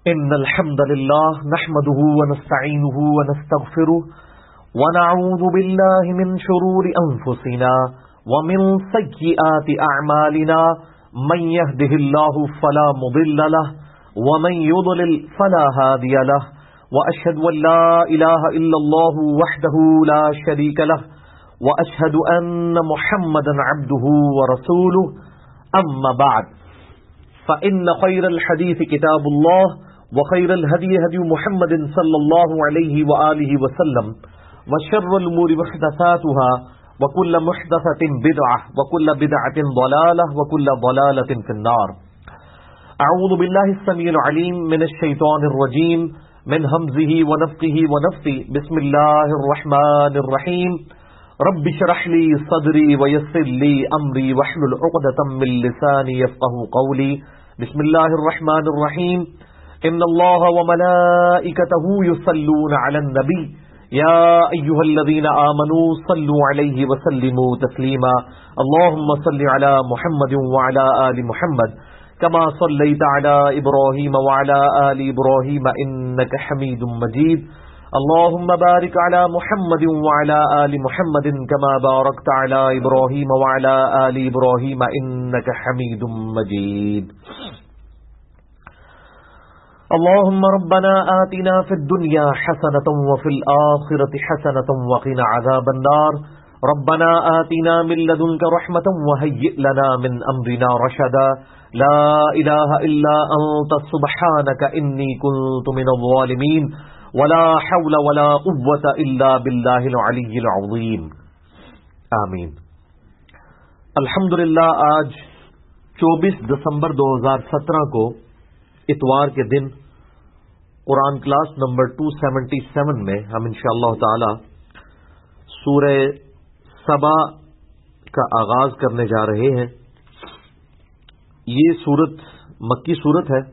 إن الحمد لله نحمده ونستعينه ونستغفره ونعوذ بالله من شرور أنفسنا ومن سيئات أعمالنا من يهده الله فلا مضل له ومن يضلل فلا هادي له وأشهد أن لا إله إلا الله وحده لا شريك له وأشهد أن محمدا عبده ورسوله أما بعد فإن خير الحديث كتاب الله وخير الهدي هدي محمد صلى الله عليه وآله وسلم وشر الأمور محدثاتها وكل محدثة بدعة وكل بدعة ضلالة وكل ضلالة في النار. أعوذ بالله السميع العليم من الشيطان الرجيم من همزه ونفخه ونفثه. بسم الله الرحمن الرحيم. رب اشرح لي صدري ويسر لي أمري واحلل عقدة من لساني يفقهوا قولي. بسم الله الرحمن الرحيم. ان الله وملائكته يصلون على النبي يا ايها الذين آمنوا صلوا عليه وسلموا تسليما. اللهم صل على محمد وعلى آل محمد كما صليت على إبراهيم وعلى آل إبراهيم إنك حميد مجيد. اللهم بارك على محمد وعلى آل محمد كما باركت على إبراهيم وعلى آل إبراهيم إنك حميد مجيد. اللهم ربنا آتنا في الدنيا حسنة وفي الآخرة حسنة وقنا عذاب النار. ربنا آتنا من لدنك رحمة وهيئ لنا من أمرنا رشدا. لا إله إلا أنت سبحانك إني كنت من الظالمين. ولا حول ولا قوة إلا بالله العلي العظيم. آمین. الحمدللہ آج 24 دسمبر 2017 کو اتوار کے دن قرآن کلاس نمبر 277 میں ہم انشاءاللہ تعالی سورہ سبا کا آغاز کرنے جا رہے ہیں. یہ سورت مکی سورت ہے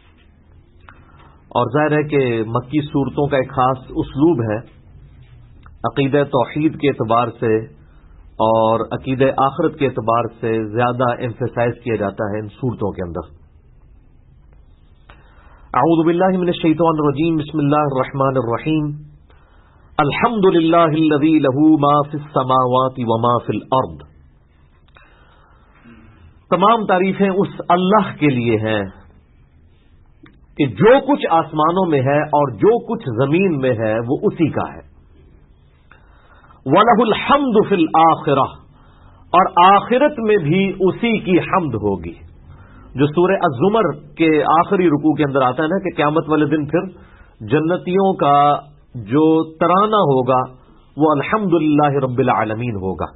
اور ظاہر ہے کہ مکی صورتوں کا ایک خاص اسلوب ہے. عقیدہ توحید کے اعتبار سے اور عقیدہ آخرت کے اعتبار سے زیادہ ایمفیسائز کیا جاتا ہے ان صورتوں کے اندر. اعوذ باللہ من الشیطان الرجیم. بسم اللہ الرحمن الرحیم. الحمد للہ الذی لہ ما فی السماوات وما فی الارض. تمام تعریفیں اس اللہ کے لیے ہیں کہ جو کچھ آسمانوں میں ہے اور جو کچھ زمین میں ہے وہ اسی کا ہے. وَلَهُ الْحَمْدُ فِي الْآخِرَةِ. اور آخرت میں بھی اسی کی حمد ہوگی. جو سورہ الزمر کے آخری رکوع کے اندر آتا ہے نا کہ قیامت والے دن پھر جنتیوں کا جو ترانہ ہوگا وہ الحمدللہ رب العالمین ہوگا.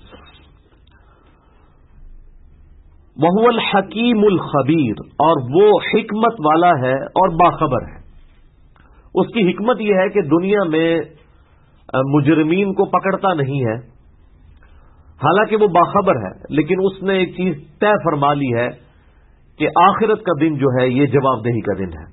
وَهُوَ الْحَكِيمُ الْخَبِيرُ. اور وہ حکمت والا ہے اور باخبر ہے. اس کی حکمت یہ ہے کہ دنیا میں مجرمین کو پکڑتا نہیں ہے، حالانکہ وہ باخبر ہے، لیکن اس نے ایک چیز طے فرما لی ہے کہ آخرت کا دن جو ہے یہ جواب دہی کا دن ہے.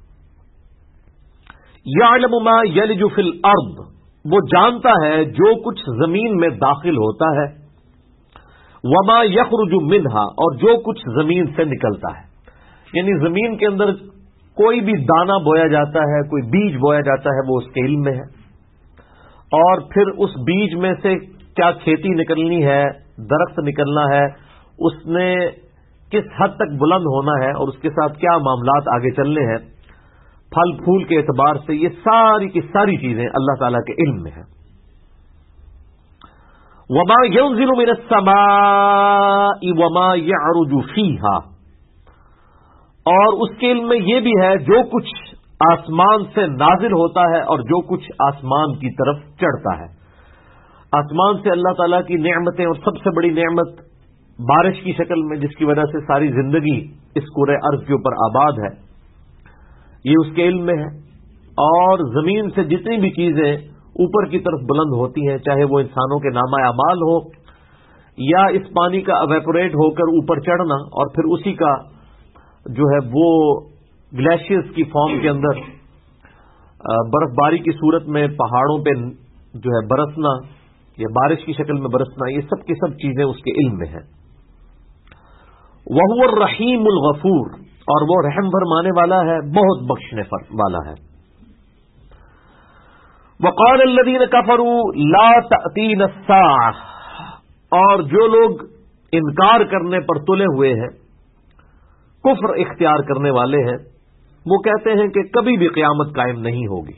یعلم ما یلج فی الارض. وہ جانتا ہے جو کچھ زمین میں داخل ہوتا ہے. وما یخرج منہا. اور جو کچھ زمین سے نکلتا ہے. یعنی زمین کے اندر کوئی بھی دانہ بویا جاتا ہے، کوئی بیج بویا جاتا ہے، وہ اس کے علم میں ہے. اور پھر اس بیج میں سے کیا کھیتی نکلنی ہے، درخت نکلنا ہے، اس نے کس حد تک بلند ہونا ہے اور اس کے ساتھ کیا معاملات آگے چلنے ہیں، پھل پھول کے اعتبار سے، یہ ساری کی ساری چیزیں اللہ تعالیٰ کے علم میں ہیں. وما ينزل من السماء وما يعرج فيها. اور اس کے علم میں یہ بھی ہے جو کچھ آسمان سے نازل ہوتا ہے اور جو کچھ آسمان کی طرف چڑھتا ہے. آسمان سے اللہ تعالیٰ کی نعمتیں، اور سب سے بڑی نعمت بارش کی شکل میں، جس کی وجہ سے ساری زندگی اس کرۂ ارض کے اوپر آباد ہے، یہ اس کے علم میں ہے. اور زمین سے جتنی بھی چیزیں اوپر کی طرف بلند ہوتی ہیں، چاہے وہ انسانوں کے نامہ اعمال ہو یا اس پانی کا ایویپوریٹ ہو کر اوپر چڑھنا اور پھر اسی کا جو ہے وہ گلیشیئرز کی فارم کے اندر برف باری کی صورت میں پہاڑوں پہ جو ہے برسنا یا بارش کی شکل میں برسنا، یہ سب کی سب چیزیں اس کے علم میں ہیں. وَهُوَ الرَّحِيمُ الْغَفُورُ. اور وہ رحم فرمانے والا ہے، بہت بخشنے والا ہے۔ وقال الذين كفروا لا تأتينا الساعة، اور جو لوگ انکار کرنے پر تلے ہوئے ہیں، کفر اختیار کرنے والے ہیں، وہ کہتے ہیں کہ کبھی بھی قیامت قائم نہیں ہوگی۔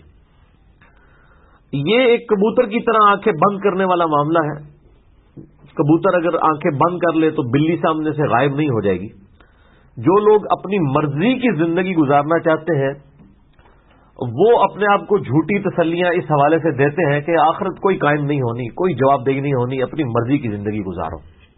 یہ ایک کبوتر کی طرح آنکھیں بند کرنے والا معاملہ ہے۔ کبوتر اگر آنکھیں بند کر لے تو بلی سامنے سے غائب نہیں ہو جائے گی۔ جو لوگ اپنی مرضی کی زندگی گزارنا چاہتے ہیں وہ اپنے آپ کو جھوٹی تسلیاں اس حوالے سے دیتے ہیں کہ آخرت کوئی قائم نہیں ہونی، کوئی جواب دہی نہیں ہونی، اپنی مرضی کی زندگی گزارو۔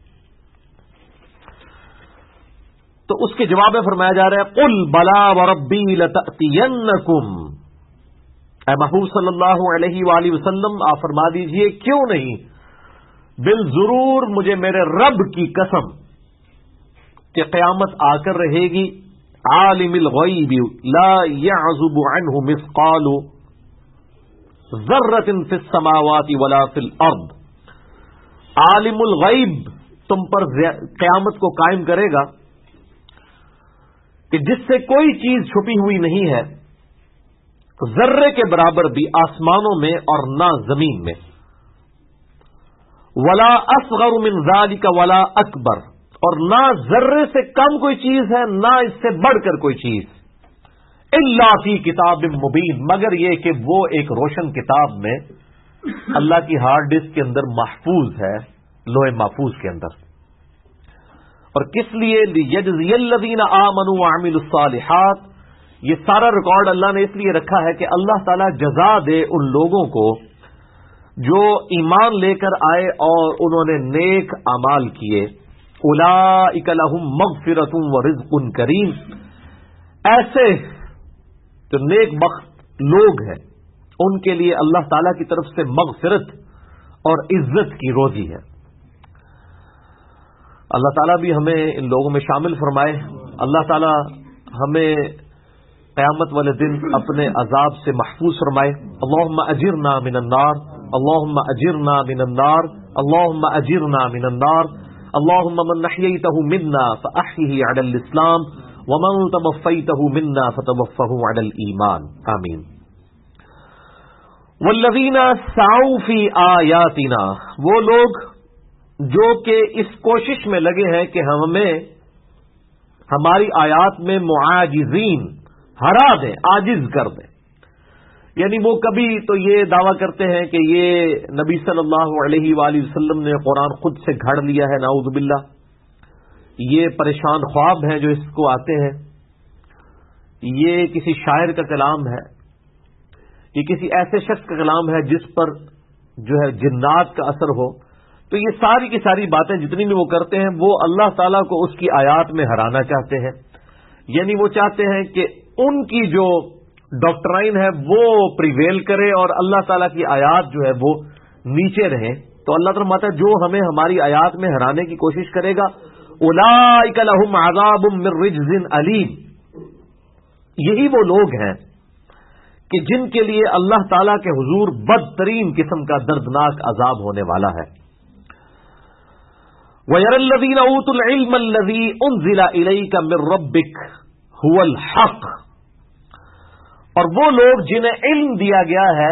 تو اس کے جواب میں فرمایا جا رہا ہے قل بلا وربی لتأتینکم، اے محبوب صلی اللہ علیہ وآلہ وسلم آپ فرما دیجئے کیوں نہیں، بالضرور مجھے میرے رب کی قسم کہ قیامت آ کر رہے گی۔ عالم الغیب لا يعزب عنه مثقال ذرۃ فی السماوات ولا فی الارض، عالم الغیب تم پر قیامت کو قائم کرے گا کہ جس سے کوئی چیز چھپی ہوئی نہیں ہے، ذرے کے برابر بھی آسمانوں میں اور نہ زمین میں، ولا اصغر من ذلك ولا اکبر، اور نہ ذرے سے کم کوئی چیز ہے نہ اس سے بڑھ کر کوئی چیز، الا فی کتاب مبین، مگر یہ کہ وہ ایک روشن کتاب میں اللہ کی ہارڈ ڈسک کے اندر محفوظ ہے، لوح محفوظ کے اندر۔ اور کس لیے لیجزی الذین آمنوا وعملوا الصالحات، یہ سارا ریکارڈ اللہ نے اس لیے رکھا ہے کہ اللہ تعالیٰ جزا دے ان لوگوں کو جو ایمان لے کر آئے اور انہوں نے نیک اعمال کیے۔ اولئک لہم مغفرۃ ورزق کریم، ایسے جو نیک بخت لوگ ہیں ان کے لیے اللہ تعالیٰ کی طرف سے مغفرت اور عزت کی روزی ہے۔ اللہ تعالیٰ بھی ہمیں ان لوگوں میں شامل فرمائے۔ اللہ تعالیٰ ہمیں قیامت والے دن اپنے عذاب سے محفوظ فرمائے۔ اللہم اجرنا من النار، اللہم اجرنا من النار، اللہم اجرنا من النار، اللہم من احییتہ منا فاحیہ علی الاسلام ومن توفیتہ منا فتوفہ علی الایمان، آمین۔ والذین سعوا فی آیاتنا، وہ لوگ جو کہ اس کوشش میں لگے ہیں کہ ہمیں ہماری آیات میں معاجزین، ہرا دیں، عاجز کر دیں، یعنی وہ کبھی تو یہ دعویٰ کرتے ہیں کہ یہ نبی صلی اللہ علیہ وآلہ وسلم نے قرآن خود سے گھڑ لیا ہے، نعوذ باللہ، یہ پریشان خواب ہیں جو اس کو آتے ہیں، یہ کسی شاعر کا کلام ہے، یہ کسی ایسے شخص کا کلام ہے جس پر جو ہے جنات کا اثر ہو۔ تو یہ ساری کی ساری باتیں جتنی بھی وہ کرتے ہیں وہ اللہ تعالیٰ کو اس کی آیات میں ہرانا چاہتے ہیں، یعنی وہ چاہتے ہیں کہ ان کی جو ڈاکٹرائن ہے وہ پریویل کرے اور اللہ تعالیٰ کی آیات جو ہے وہ نیچے رہیں۔ تو اللہ تعالیٰ فرماتا ہے جو ہمیں ہماری آیات میں ہرانے کی کوشش کرے گا، اولئک لہم عذاب من رجز علیم، یہی وہ لوگ ہیں کہ جن کے لیے اللہ تعالیٰ کے حضور بدترین قسم کا دردناک عذاب ہونے والا ہے۔ وَيَرَى الَّذِينَ أُوتُوا الْعِلْمَ الَّذِي أُنزِلَ إِلَيْكَ مِن رَّبِّكَ هُوَ الْحَقُّ، اور وہ لوگ جنہیں علم دیا گیا ہے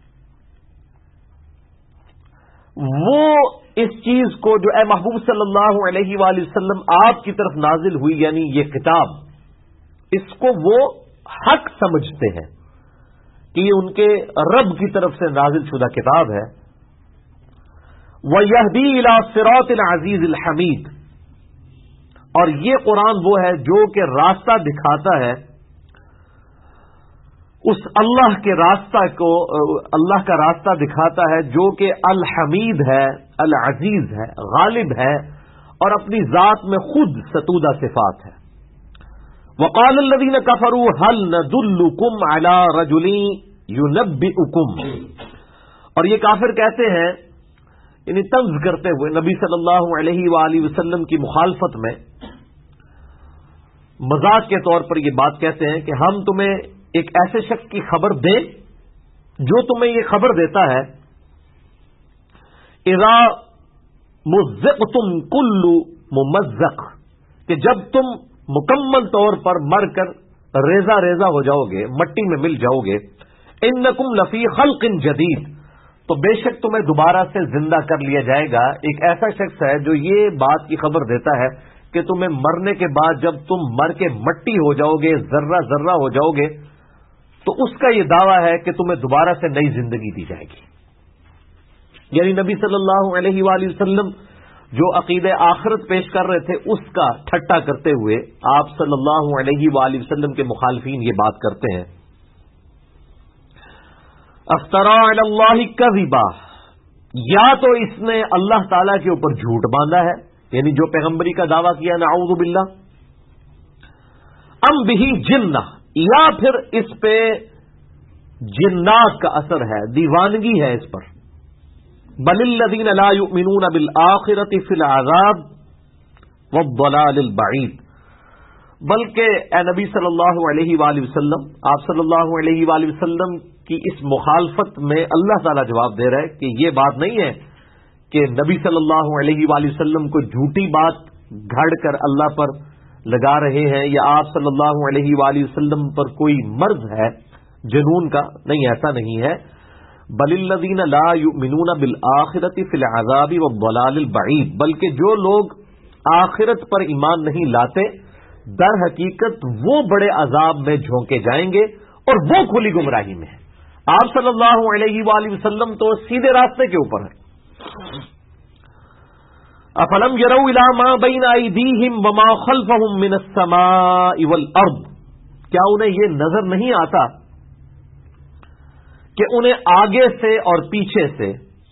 وہ اس چیز کو جو اے محبوب صلی اللہ علیہ وآلہ وسلم آپ کی طرف نازل ہوئی، یعنی یہ کتاب، اس کو وہ حق سمجھتے ہیں کہ یہ ان کے رب کی طرف سے نازل شدہ کتاب ہے۔ وَيَهْدِي إِلَى صِرَاطِ الْعَزِيزِ الْحَمِيدِ، اور یہ قرآن وہ ہے جو کہ راستہ دکھاتا ہے اس اللہ کے راستہ کو، اللہ کا راستہ دکھاتا ہے جو کہ الحمید ہے، العزیز ہے، غالب ہے اور اپنی ذات میں خود ستودہ صفات ہے۔ وقال الذين كفروا هل ندلكم على رجل ينبئكم، اور یہ کافر کہتے ہیں، یعنی طنز کرتے ہوئے نبی صلی اللہ علیہ وآلہ وسلم کی مخالفت میں مذاق کے طور پر یہ بات کہتے ہیں کہ ہم تمہیں ایک ایسے شخص کی خبر دیں جو تمہیں یہ خبر دیتا ہے اذا مزقتم کل ممزق، کہ جب تم مکمل طور پر مر کر ریزہ ریزہ ہو جاؤ گے، مٹی میں مل جاؤ گے. انکم لفی خلق جدید، تو بے شک تمہیں دوبارہ سے زندہ کر لیا جائے گا. ایک ایسا شخص ہے جو یہ بات کی خبر دیتا ہے کہ تمہیں مرنے کے بعد جب تم مر کے مٹی ہو جاؤ گے، ذرہ ذرہ ہو جاؤ گے، تو اس کا یہ دعویٰ ہے کہ تمہیں دوبارہ سے نئی زندگی دی جائے گی. یعنی نبی صلی اللہ علیہ وآلہ وسلم جو عقیدہ آخرت پیش کر رہے تھے اس کا ٹھٹا کرتے ہوئے آپ صلی اللہ علیہ وآلہ وسلم کے مخالفین یہ بات کرتے ہیں. افترا علی اللہ کذبا، یا تو اس نے اللہ تعالی کے اوپر جھوٹ باندھا ہے، یعنی جو پیغمبری کا دعویٰ کیا نعوذ باللہ، ام بہ جنہ، یا پھر اس پہ جنات کا اثر ہے، دیوانگی ہے اس پر. بل الذین لا یؤمنون بالآخرۃ فی العذاب والضلال البعید، بلکہ اے نبی صلی اللہ علیہ وآلہ وسلم، آپ صلی اللہ علیہ وآلہ وسلم کی اس مخالفت میں اللہ تعالیٰ جواب دے رہا ہے کہ یہ بات نہیں ہے کہ نبی صلی اللہ علیہ وآلہ وسلم کو جھوٹی بات گھڑ کر اللہ پر لگا رہے ہیں، یا آپ صلی اللہ علیہ وآلہ وسلم پر کوئی مرض ہے جنون کا. نہیں، ایسا نہیں ہے. بل الذین لا یؤمنون بالآخرۃ فی العذاب والضلال البعید، بلکہ جو لوگ آخرت پر ایمان نہیں لاتے در حقیقت وہ بڑے عذاب میں جھونکے جائیں گے اور وہ کھلی گمراہی میں ہیں. آپ صلی اللہ علیہ وآلہ وسلم تو سیدھے راستے کے اوپر ہیں. افلم یروا الی ما بین ایدیہم وما خلفہم من السماء والارض، کیا انہیں یہ نظر نہیں آتا کہ انہیں آگے سے اور پیچھے سے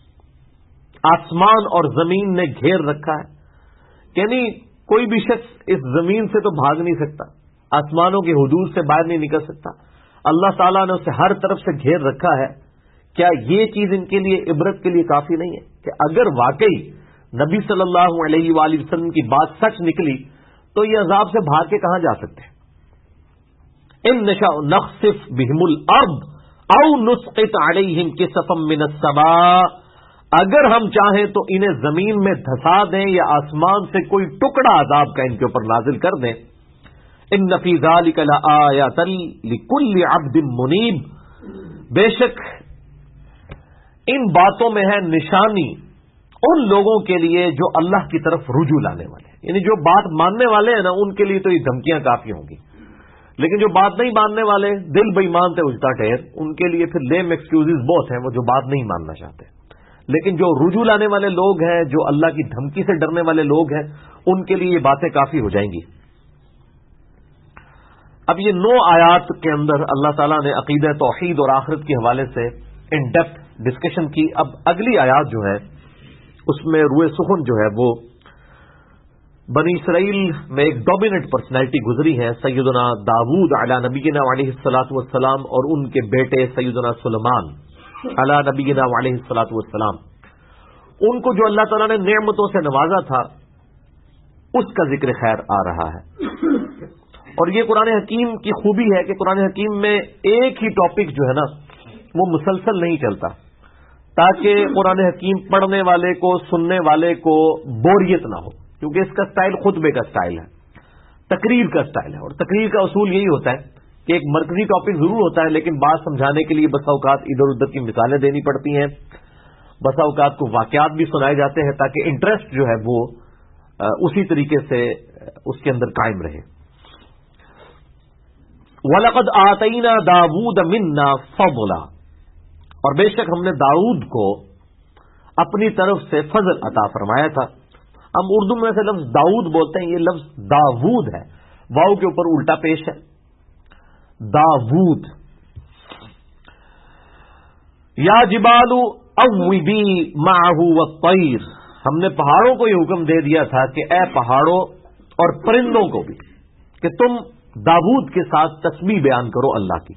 آسمان اور زمین نے گھیر رکھا ہے. یعنی کوئی بھی شخص اس زمین سے تو بھاگ نہیں سکتا، آسمانوں کی حدود سے باہر نہیں نکل سکتا. اللہ تعالیٰ نے اسے ہر طرف سے گھیر رکھا ہے. کیا یہ چیز ان کے لیے عبرت کے لیے کافی نہیں ہے کہ اگر واقعی نبی صلی اللہ علیہ وآلہ وسلم کی بات سچ نکلی تو یہ عذاب سے بھاگ کے کہاں جا سکتے ہیں؟ ان نشاء نخسف بہم الارض او نسقط علیہم کسفا من السماء، اگر ہم چاہیں تو انہیں زمین میں دھسا دیں یا آسمان سے کوئی ٹکڑا عذاب کا ان کے اوپر نازل کر دیں. ان فی ذلک لآیات لکل عبد منیب، بے شک ان باتوں میں ہے نشانی ان لوگوں کے لیے جو اللہ کی طرف رجوع لانے والے ہیں. یعنی جو بات ماننے والے ہیں نا ان کے لیے تو یہ دھمکیاں کافی ہوں گی، لیکن جو بات نہیں ماننے والے، دل بے ایمان سے اجتا ٹھہر، ان کے لیے پھر لیم ایکسکیوزز بہت ہیں، وہ جو بات نہیں ماننا چاہتے. لیکن جو رجوع لانے والے لوگ ہیں، جو اللہ کی دھمکی سے ڈرنے والے لوگ ہیں، ان کے لیے یہ باتیں کافی ہو جائیں گی. اب یہ 9 آیات کے اندر اللہ تعالیٰ نے عقیدہ توحید اور آخرت کے حوالے سے ان ڈیپتھ ڈسکشن کی. اب اگلی آیات جو ہے اس میں روئے سخن جو ہے وہ بنی اسرائیل میں ایک ڈومیننٹ پرسنالٹی گزری ہے، سیدنا داؤد علی نبینا علیہ الصلاۃ والسلام، اور ان کے بیٹے سیدنا سلیمان علی نبینا علیہ الصلاۃ والسلام. ان کو جو اللہ تعالیٰ نے نعمتوں سے نوازا تھا اس کا ذکر خیر آ رہا ہے. اور یہ قرآن حکیم کی خوبی ہے کہ قرآن حکیم میں ایک ہی ٹاپک جو ہے نا وہ مسلسل نہیں چلتا، تاکہ قرآن حکیم پڑھنے والے کو، سننے والے کو بوریت نہ ہو، کیونکہ اس کا سٹائل خطبے کا سٹائل ہے، تقریر کا سٹائل ہے. اور تقریر کا اصول یہی ہوتا ہے کہ ایک مرکزی ٹاپک ضرور ہوتا ہے، لیکن بات سمجھانے کے لیے بسا اوقات ادھر ادھر کی مثالیں دینی پڑتی ہیں، بسا اوقات کو واقعات بھی سنائے جاتے ہیں تاکہ انٹرسٹ جو ہے وہ اسی طریقے سے اس کے اندر قائم رہے. وَلَقَدْ آتَيْنَا دَاوُودَ مِنَّا فَضْلًا، اور بے شک ہم نے داؤد کو اپنی طرف سے فضل عطا فرمایا تھا. ہم اردو میں سے لفظ داؤد بولتے ہیں، یہ لفظ داوود ہے، واؤ کے اوپر الٹا پیش ہے، داوود. یا جبال اوبی معه والطیر، ہم نے پہاڑوں کو یہ حکم دے دیا تھا کہ اے پہاڑوں اور پرندوں کو بھی کہ تم داؤد کے ساتھ تسبیح بیان کرو اللہ کی.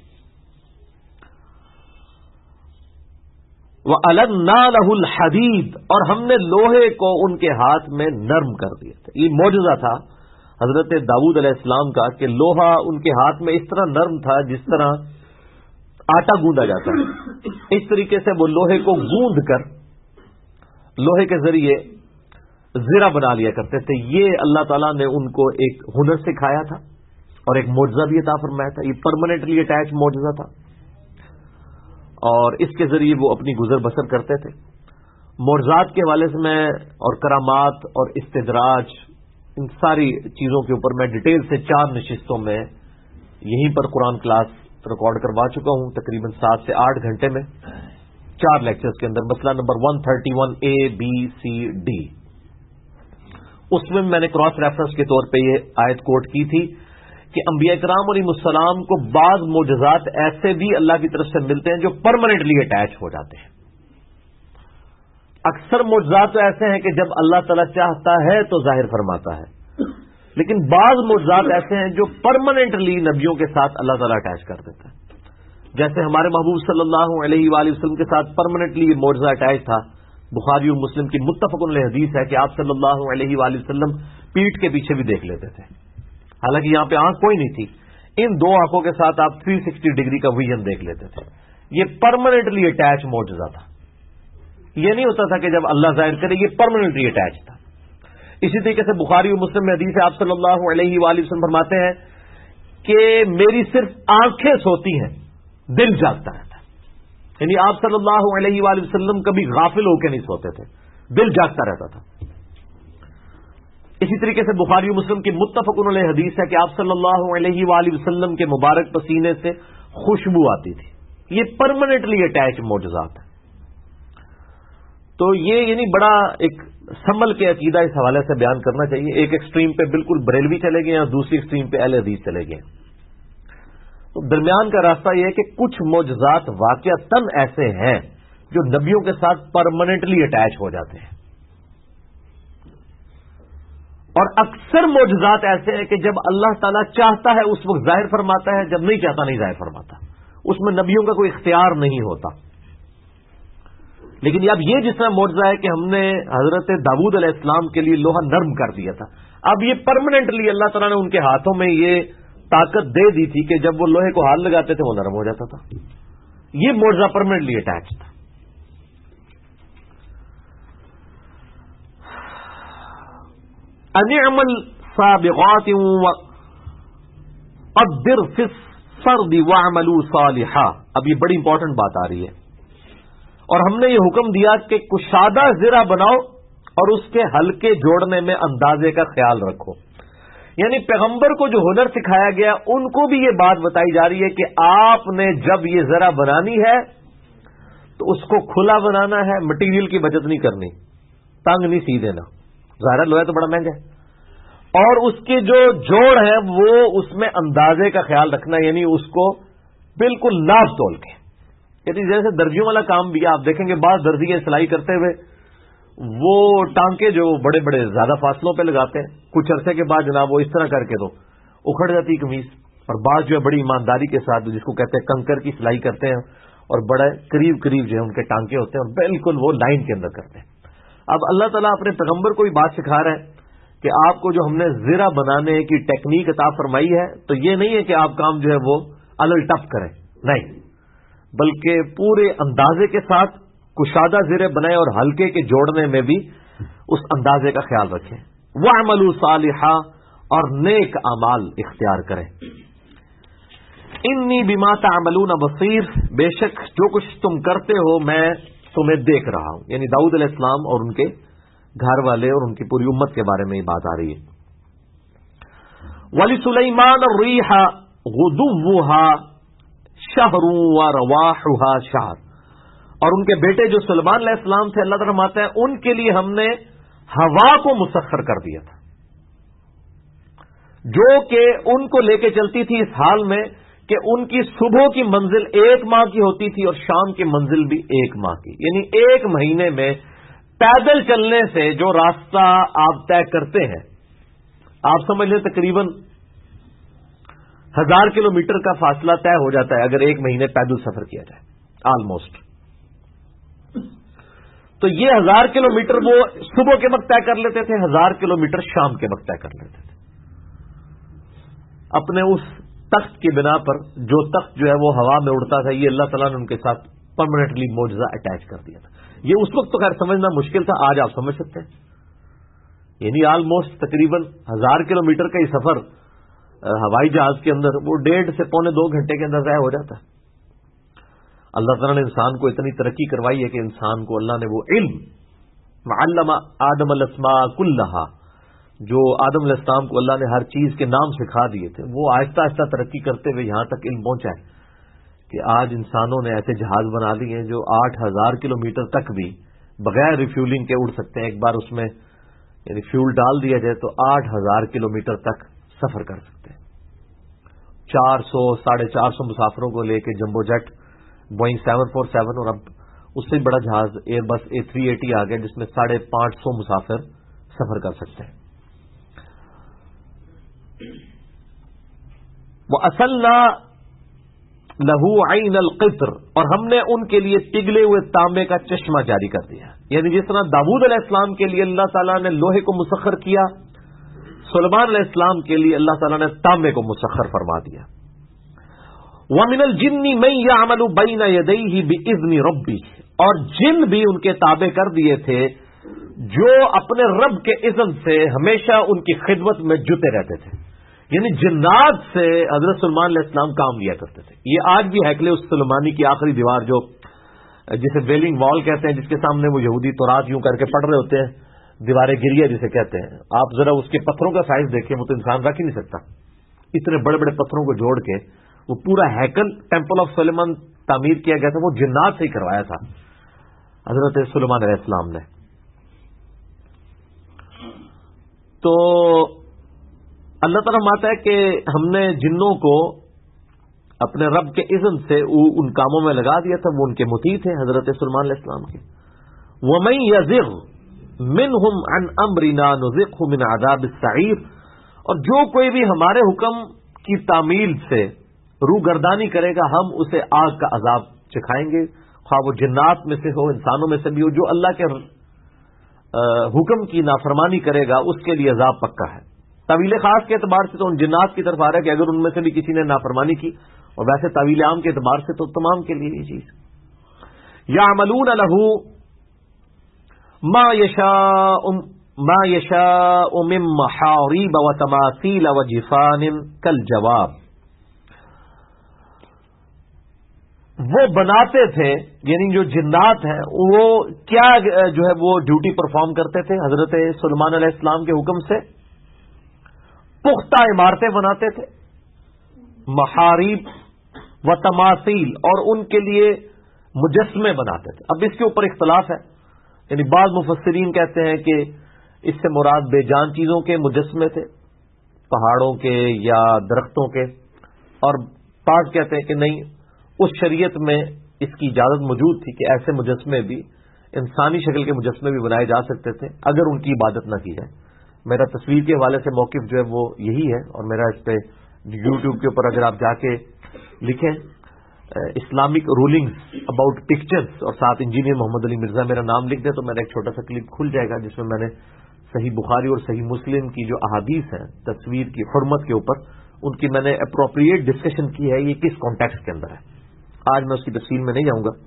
وَأَلَنَّا لَهُ الْحَدِيدَ، اور ہم نے لوہے کو ان کے ہاتھ میں نرم کر دیا تھا. یہ معجزہ تھا حضرت داؤد علیہ السلام کا کہ لوہا ان کے ہاتھ میں اس طرح نرم تھا جس طرح آٹا گوندا جاتا ہے. اس طریقے سے وہ لوہے کو گوند کر لوہے کے ذریعے زرہ بنا لیا کرتے تھے. یہ اللہ تعالیٰ نے ان کو ایک ہنر سکھایا تھا اور ایک معجزہ بھی عطا فرمایا تھا. یہ پرماننٹلی اٹیچ معجزہ تھا اور اس کے ذریعے وہ اپنی گزر بسر کرتے تھے. معجزات کے حوالے سے میں اور کرامات اور استدراج ان ساری چیزوں کے اوپر میں ڈیٹیل سے 4 نشستوں میں یہیں پر قرآن کلاس ریکارڈ کروا چکا ہوں. تقریباً 7 سے 8 گھنٹے میں 4 لیکچرز کے اندر. مسئلہ number 131 A B C D. اس میں نے کراس ریفرنس کے طور پہ یہ آیت کوٹ کی تھی کہ انبیاء کرام علیہ السلام کو بعض معجزات ایسے بھی اللہ کی طرف سے ملتے ہیں جو پرماننٹلی اٹیچ ہو جاتے ہیں. اکثر معجزات تو ایسے ہیں کہ جب اللہ تعالیٰ چاہتا ہے تو ظاہر فرماتا ہے، لیکن بعض معجزات ایسے ہیں جو پرماننٹلی نبیوں کے ساتھ اللہ تعالیٰ اٹیچ کر دیتا ہے. جیسے ہمارے محبوب صلی اللہ علیہ وآلہ وسلم کے ساتھ پرماننٹلی یہ معجزہ اٹیچ تھا. بخاری اور مسلم کی متفق علیہ حدیث ہے کہ آپ صلی اللہ علیہ وآلہ وسلم پیٹھ کے پیچھے بھی دیکھ لیتے تھے، حالانکہ یہاں پہ آنکھ کوئی نہیں تھی. ان 2 آنکھوں کے ساتھ آپ 360 ڈگری کا ویژن دیکھ لیتے تھے. یہ پرماننٹلی اٹیچ معجزہ تھا. یہ نہیں ہوتا تھا کہ جب اللہ ظاہر کرے، یہ پرماننٹلی اٹیچ تھا. اسی طریقے سے بخاری اور مسلم میں حدیث ہے، آپ صلی اللہ علیہ وآلہ وسلم فرماتے ہیں کہ میری صرف آنکھیں سوتی ہیں، دل جاگتا رہتا ہے. یعنی آپ صلی اللہ علیہ وآلہ وسلم کبھی غافل ہو کے نہیں سوتے تھے، دل جاگتا رہتا تھا. اسی طریقے سے بخاری و مسلم کی متفق علیہ حدیث ہے کہ آپ صلی اللہ علیہ وآلہ وسلم کے مبارک پسینے سے خوشبو آتی تھی. یہ پرماننٹلی اٹیچ معجزات ہیں. تو یہ یعنی بڑا ایک سنبھل کے عقیدہ اس حوالے سے بیان کرنا چاہیے. ایک ایکسٹریم پہ بالکل بریلوی چلے گئے اور دوسری ایکسٹریم پہ اہل حدیث چلے گئے. تو درمیان کا راستہ یہ ہے کہ کچھ معجزات واقعتاً ایسے ہیں جو نبیوں کے ساتھ پرماننٹلی اٹیچ ہو جاتے ہیں، اور اکثر معجزات ایسے ہیں کہ جب اللہ تعالیٰ چاہتا ہے اس وقت ظاہر فرماتا ہے، جب نہیں چاہتا نہیں ظاہر فرماتا. اس میں نبیوں کا کوئی اختیار نہیں ہوتا. لیکن اب یہ جس طرح معجزہ ہے کہ ہم نے حضرت داؤد علیہ السلام کے لیے لوہا نرم کر دیا تھا، اب یہ پرماننٹلی اللہ تعالیٰ نے ان کے ہاتھوں میں یہ طاقت دے دی تھی کہ جب وہ لوہے کو ہاتھ لگاتے تھے وہ نرم ہو جاتا تھا. یہ معجزہ پرماننٹلی اٹیچ تھا. انعمل سابغات وقدر فی السرد واعملوا صالحا. اب یہ بڑی امپورٹنٹ بات آ رہی ہے. اور ہم نے یہ حکم دیا کہ کشادہ زرہ بناؤ اور اس کے ہلکے جوڑنے میں اندازے کا خیال رکھو. یعنی پیغمبر کو جو ہنر سکھایا گیا ان کو بھی یہ بات بتائی جا رہی ہے کہ آپ نے جب یہ زرہ بنانی ہے تو اس کو کھلا بنانا ہے، مٹیریل کی بچت نہیں کرنی، تنگ نہیں سی دینا. ظاہر لوہا تو بڑا مہنگا ہے، اور اس کے جو جوڑ ہے وہ اس میں اندازے کا خیال رکھنا، یعنی اس کو بالکل ناپ تول کے. یعنی جیسے درجیوں والا کام بھی آپ دیکھیں گے، بعض درجی سلائی کرتے ہوئے وہ ٹانکے جو بڑے بڑے زیادہ فاصلوں پہ لگاتے ہیں، کچھ عرصے کے بعد جناب وہ اس طرح کر کے تو اکھڑ جاتی قمیص. اور بعض جو ہے بڑی ایمانداری کے ساتھ جس کو کہتے ہیں کنکر کی سلائی کرتے ہیں اور بڑے قریب قریب جو ہے ان کے ٹانکے ہوتے ہیں اور بالکل وہ لائن کے اندر کرتے ہیں. اب اللہ تعالیٰ اپنے پیغمبر کو بھی بات سکھا رہا ہے کہ آپ کو جو ہم نے زرہ بنانے کی ٹیکنیک عطا فرمائی ہے تو یہ نہیں ہے کہ آپ کام جو ہے وہ الل ٹپ کریں، نہیں، بلکہ پورے اندازے کے ساتھ کشادہ زرے بنائیں اور ہلکے کے جوڑنے میں بھی اس اندازے کا خیال رکھیں. وَاعْمَلُوا صَالِحًا، اور نیک اعمال اختیار کریں. انی بما تعملون بصیر، بے شک جو کچھ تم کرتے ہو میں تمہیں دیکھ رہا ہوں. یعنی داؤد علیہ السلام اور ان کے گھر والے اور ان کی پوری امت کے بارے میں یہ بات آ رہی ہے. وَلِسُلَيْمَانَ الرِّيحَ غُدُوُّهَا شَهْرٌ وَرَوَاحُهَا شَهْرٌ، اور ان کے بیٹے جو سلیمان علیہ السلام تھے، اللہ تعالیٰ فرماتا ہے ان کے لیے ہم نے ہوا کو مسخر کر دیا تھا جو کہ ان کو لے کے چلتی تھی اس حال میں کہ ان کی صبح کی منزل 1 ماہ کی ہوتی تھی اور شام کی منزل بھی 1 ماہ کی. یعنی 1 مہینے میں پیدل چلنے سے جو راستہ آپ طے کرتے ہیں، آپ سمجھ لیں تقریباً 1000 کلومیٹر کا فاصلہ طے ہو جاتا ہے اگر 1 مہینے پیدل سفر کیا جائے آلموسٹ. تو یہ 1000 کلومیٹر وہ صبح کے وقت طے کر لیتے تھے، 1000 کلومیٹر شام کے وقت طے کر لیتے تھے اپنے اس تخت کی بنا پر. جو تخت جو ہے وہ ہوا میں اڑتا تھا، یہ اللہ تعالیٰ نے ان کے ساتھ پرماننٹلی معجزہ اٹیچ کر دیا تھا. یہ اس وقت تو خیر سمجھنا مشکل تھا، آج آپ سمجھ سکتے ہیں. یعنی آلموسٹ تقریباً 1000 کلومیٹر کا ہی سفر ہوائی جہاز کے اندر وہ 1.5 سے پونے 2 گھنٹے کے اندر طے ہو جاتا ہے۔ اللہ تعالیٰ نے انسان کو اتنی ترقی کروائی ہے کہ انسان کو اللہ نے وہ علم علم آدم الاسماء کلھا، جو آدم علیہ السلام کو اللہ نے ہر چیز کے نام سکھا دیے تھے، وہ آہستہ آہستہ ترقی کرتے ہوئے یہاں تک علم پہنچا ہے کہ آج انسانوں نے ایسے جہاز بنا لیے ہیں جو 8000 کلومیٹر تک بھی بغیر ریفیولنگ کے اڑ سکتے ہیں۔ ایک بار اس میں یعنی فیول ڈال دیا جائے تو 8000 کلومیٹر تک سفر کر سکتے ہیں۔ 400 450 مسافروں کو لے کے جمبو جیٹ بوئنگ 747 اور اب اس سے بڑا جہاز ایئر بس A380 آ گیا جس میں 550 مسافر سفر کر سکتے ہیں۔ وَأَسَلْنَا لَهُ عَيْنَ الْقِطْرِ، اور ہم نے ان کے لیے پگھلے ہوئے تانبے کا چشمہ جاری کر دیا، یعنی جس طرح داؤد علیہ السلام کے لیے اللہ تعالیٰ نے لوہے کو مسخر کیا، سلیمان علیہ السلام کے لیے اللہ تعالیٰ نے تانبے کو مسخر فرما دیا۔ وَمِنَ الْجِنِّ مَن يَعْمَلُ بَيْنَ يَدَيْهِ بِإِذْنِ رَبِّهِ، اور جن بھی ان کے تابع کر دیے تھے جو اپنے رب کے اذن سے ہمیشہ ان کی خدمت میں جتے رہتے تھے، یعنی جنات سے حضرت سلیمان علیہ السلام کام لیا کرتے تھے۔ یہ آج بھی ہیکل سلیمانی کی آخری دیوار جو جسے ویلنگ وال کہتے ہیں، جس کے سامنے وہ یہودی تورات یوں کر کے پڑھ رہے ہوتے ہیں، دیوار گریہ جسے کہتے ہیں، آپ ذرا اس کے پتھروں کا سائز دیکھیں، وہ تو انسان رکھ ہی نہیں سکتا، اتنے بڑے بڑے پتھروں کو جوڑ کے وہ پورا ہیکل ٹیمپل آف سلیمان تعمیر کیا گیا تھا، وہ جنات سے ہی کروایا تھا حضرت سلیمان علیہ السلام نے۔ تو اللہ تعالیٰ فرماتا ہے کہ ہم نے جنوں کو اپنے رب کے اذن سے ان کاموں میں لگا دیا تھا، وہ ان کے مطیع تھے حضرت سلیمان علیہ السلام کے۔ وَمَن يَزِغْ مِنْهُمْ عَنْ أَمْرِنَا نُذِقْهُ مِنْ عَذَابِ السَّعِيرِ، اور جو کوئی بھی ہمارے حکم کی تعمیل سے روگردانی کرے گا ہم اسے آگ کا عذاب چکھائیں گے، خواہ وہ جنات میں سے ہو انسانوں میں سے بھی ہو، جو اللہ کے حکم کی نافرمانی کرے گا اس کے لیے عذاب پکا ہے۔ طویل خاص کے اعتبار سے تو ان جنات کی طرف آ رہا ہے کہ اگر ان میں سے بھی کسی نے نافرمانی کی، اور ویسے طویل عام کے اعتبار سے تو تمام کے لیے یہ چیز۔ یعملون لہ ما یشاء من محاریب وتماثیل وجفان کالجواب، وہ بناتے تھے، یعنی جو جنات ہیں وہ کیا جو ہے وہ ڈیوٹی پرفارم کرتے تھے حضرت سلیمان علیہ السلام کے حکم سے؟ پختہ عمارتیں بناتے تھے، محاریب و تماثیل، اور ان کے لیے مجسمے بناتے تھے۔ اب اس کے اوپر اختلاف ہے، یعنی بعض مفسرین کہتے ہیں کہ اس سے مراد بے جان چیزوں کے مجسمے تھے، پہاڑوں کے یا درختوں کے، اور بعض کہتے ہیں کہ نہیں، اس شریعت میں اس کی اجازت موجود تھی کہ ایسے مجسمے بھی، انسانی شکل کے مجسمے بھی بنائے جا سکتے تھے اگر ان کی عبادت نہ کی جائے۔ میرا تصویر کے حوالے سے موقف جو ہے وہ یہی ہے، اور میرا اس پہ یوٹیوب کے اوپر اگر آپ جا کے لکھیں اسلامک رولنگز اباؤٹ پکچرز اور ساتھ انجینئر محمد علی مرزا میرا نام لکھ دیں تو میرا ایک چھوٹا سا کلپ کھل جائے گا جس میں میں نے صحیح بخاری اور صحیح مسلم کی جو احادیث ہیں تصویر کی حرمت کے اوپر، ان کی میں نے اپروپریٹ ڈسکشن کی ہے، یہ کس کانٹیکسٹ کے اندر ہے۔ آج میں اس کی تفصیل میں نہیں جاؤں گا۔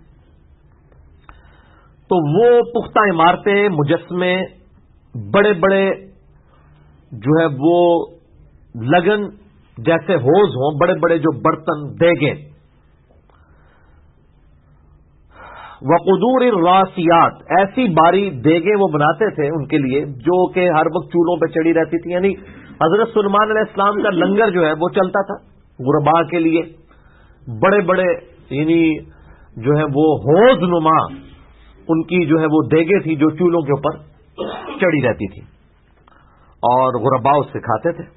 تو وہ پختہ عمارتیں، مجسمے، بڑے بڑے جو ہے وہ لگن جیسے ہوز ہوں، بڑے بڑے جو برتن، دیگیں، وقدور الراسیات، ایسی باری دیگیں وہ بناتے تھے ان کے لیے جو کہ ہر وقت چولہوں پہ چڑھی رہتی تھی، یعنی حضرت سلیمان علیہ السلام کا لنگر جو ہے وہ چلتا تھا غرباء کے لیے، بڑے بڑے یعنی جو ہے وہ حوض نما ان کی جو ہے وہ دیگیں تھی جو چولہوں کے اوپر چڑھی رہتی تھی، اور غرباء اس سے کھاتے تھے۔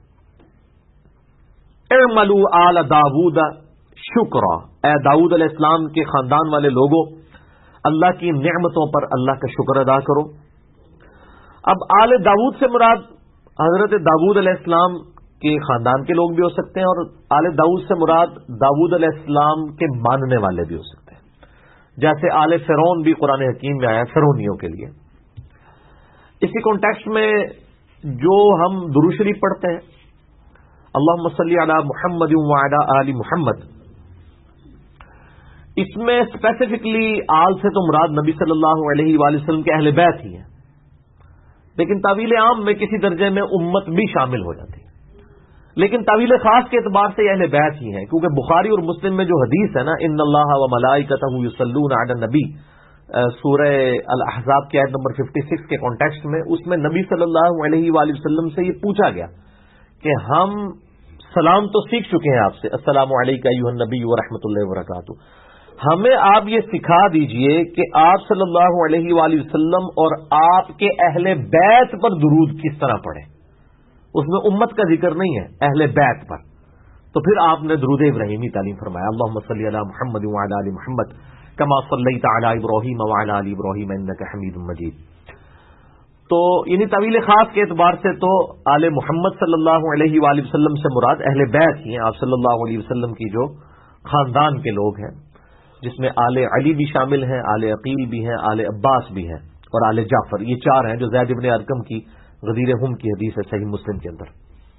اعملوا آل داود شکرا، اے داؤد علیہ السلام کے خاندان والے لوگوں، اللہ کی نعمتوں پر اللہ کا شکر ادا کرو۔ اب آل داؤد سے مراد حضرت داؤد علیہ السلام کے خاندان کے لوگ بھی ہو سکتے ہیں، اور آل داؤد سے مراد داؤد علیہ السلام کے ماننے والے بھی ہو سکتے ہیں، جیسے آل فرعون بھی قرآن حکیم میں آیا فرعونیوں کے لیے۔ اسی کانٹیکسٹ میں جو ہم درود شریف پڑھتے ہیں، اللہم صلی علی محمد وعلی آل محمد، اس میں اسپیسیفکلی آل سے تو مراد نبی صلی اللہ علیہ وآلہ وسلم کے اہل بیت ہی ہیں، لیکن تعویل عام میں کسی درجے میں امت بھی شامل ہو جاتی ہے. لیکن تعویل خاص کے اعتبار سے اہل بیت ہی ہیں، کیونکہ بخاری اور مسلم میں جو حدیث ہے نا، ان اللہ و ملائکتہ یصلون علی النبی، سورہ الاحزاب کی آیت نمبر 56 کے کانٹیکسٹ میں، اس میں نبی صلی اللہ علیہ وآلہ وسلم سے یہ پوچھا گیا کہ ہم سلام تو سیکھ چکے ہیں آپ سے، السلام علیکم ایھا النبی ورحمۃ اللہ وبرکاتہ، ہمیں آپ یہ سکھا دیجئے کہ آپ صلی اللہ علیہ وآلہ وسلم اور آپ کے اہل بیت پر درود کس طرح پڑھیں. اس میں امت کا ذکر نہیں ہے، اہل بیت پر. تو پھر آپ نے درود ابراہیمی تعلیم فرمایا، اللہم صلی علی محمد وعلی آل محمد کما صلیت علی ابراہیم وعلی آل ابراہیم انک حمید مجید. تو یعنی طویل خاص کے اعتبار سے تو آل محمد صلی اللہ علیہ وآلہ وسلم سے مراد اہل بیت ہی ہیں، آپ صلی اللہ علیہ وسلم کی جو خاندان کے لوگ ہیں، جس میں آل علی بھی شامل ہیں، آل عقیل بھی ہیں، آل عباس بھی ہیں اور آل جعفر. یہ چار ہیں جو زید ابن ارقم کی غدیر ہم کی حدیث ہے صحیح مسلم کے اندر.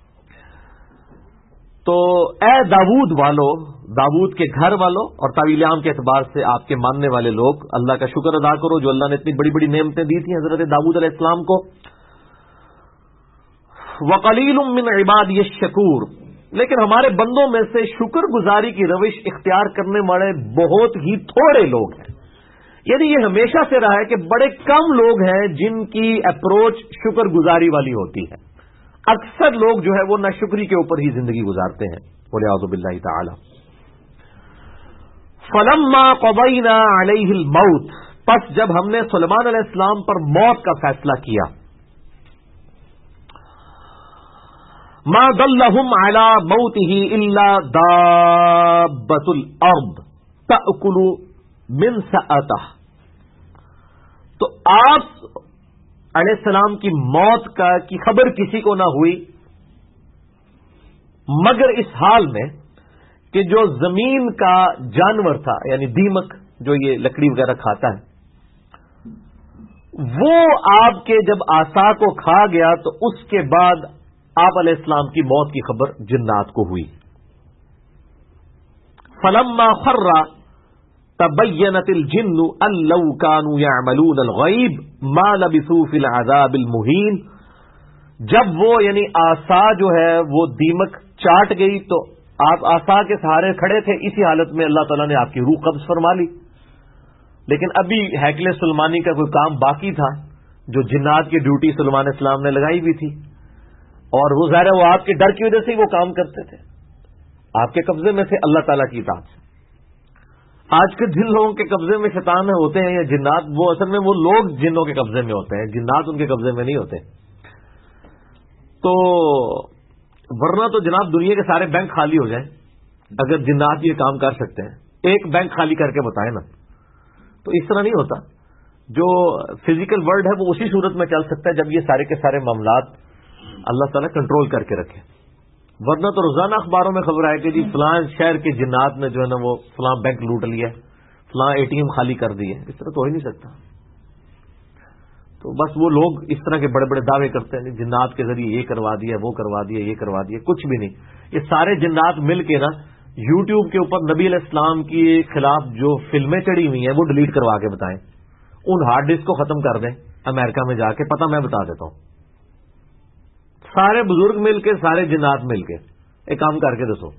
تو اے داود والو، داود کے گھر والوں اور طویل عام کے اعتبار سے آپ کے ماننے والے لوگ، اللہ کا شکر ادا کرو جو اللہ نے اتنی بڑی بڑی نعمتیں دی تھیں حضرت داود علیہ السلام کو. وقلیل من عبادی الشکور، لیکن ہمارے بندوں میں سے شکر گزاری کی روش اختیار کرنے والے بہت ہی تھوڑے لوگ ہیں. یعنی یہ ہمیشہ سے رہا ہے کہ بڑے کم لوگ ہیں جن کی اپروچ شکر گزاری والی ہوتی ہے. اکثر لوگ جو ہے وہ ناشکری کے اوپر ہی زندگی گزارتے ہیں. والعیاذ باللہ تعالی. فلما قضینا علیہ الموت، پس جب ہم نے سلیمان علیہ السلام پر موت کا فیصلہ کیا، ما دلہم علی موتہ الا دابۃ الارض تأکل من سأتہ، تو آپ علیہ السلام کی موت کی خبر کسی کو نہ ہوئی مگر اس حال میں کہ جو زمین کا جانور تھا، یعنی دیمک جو یہ لکڑی وغیرہ کھاتا ہے، وہ آپ کے جب عصا کو کھا گیا تو اس کے بعد آپ علیہ السلام کی موت کی خبر جنات کو ہوئی. فلما خر تبینت الجن ان لو كانوا يعملون الغیب ما لبثوا في العذاب المہین، جب وہ یعنی عصا جو ہے وہ دیمک چاٹ گئی تو آپ عصا کے سہارے کھڑے تھے، اسی حالت میں اللہ تعالیٰ نے آپ کی روح قبض فرما لی. لیکن ابھی ہیکل سلیمانی کا کوئی کام باقی تھا جو جنات کی ڈیوٹی سلیمان علیہ السلام نے لگائی ہوئی تھی، اور وہ ظاہر ہے وہ آپ کے ڈر کی وجہ سے ہی وہ کام کرتے تھے، آپ کے قبضے میں تھے اللہ تعالیٰ کی اطاعت سے. آج کے جن لوگوں کے قبضے میں شیطان ہوتے ہیں یا جنات، وہ اصل میں وہ لوگ جنوں کے قبضے میں ہوتے ہیں، جنات ان کے قبضے میں نہیں ہوتے. تو ورنہ تو جناب دنیا کے سارے بینک خالی ہو جائیں اگر جنات یہ کام کر سکتے ہیں. ایک بینک خالی کر کے بتائیں نا. تو اس طرح نہیں ہوتا. جو فزیکل ورلڈ ہے وہ اسی صورت میں چل سکتا ہے جب یہ سارے کے سارے معاملات اللہ تعالیٰ کنٹرول کر کے رکھے. ورنہ تو روزانہ اخباروں میں خبر آئے کہ جی فلاں شہر کے جنات نے جو ہے نا وہ فلاں بینک لوٹ لیا ہے، فلاں اے ٹی ایم خالی کر دی ہے. اس طرح تو ہو ہی نہیں سکتا. تو بس وہ لوگ اس طرح کے بڑے بڑے دعوے کرتے ہیں جنات کے ذریعے یہ کروا دیا، وہ کروا دیا، یہ کروا دیا. کچھ بھی نہیں. یہ سارے جنات مل کے نا یوٹیوب کے اوپر نبی علیہ السلام کے خلاف جو فلمیں چڑھی ہوئی ہیں وہ ڈیلیٹ کروا کے بتائیں، ان ہارڈ ڈسک کو ختم کر دیں امریکہ میں جا کے. پتہ میں بتا دیتا ہوں. سارے بزرگ مل کے، سارے جنات مل کے ایک کام کر کے دسو.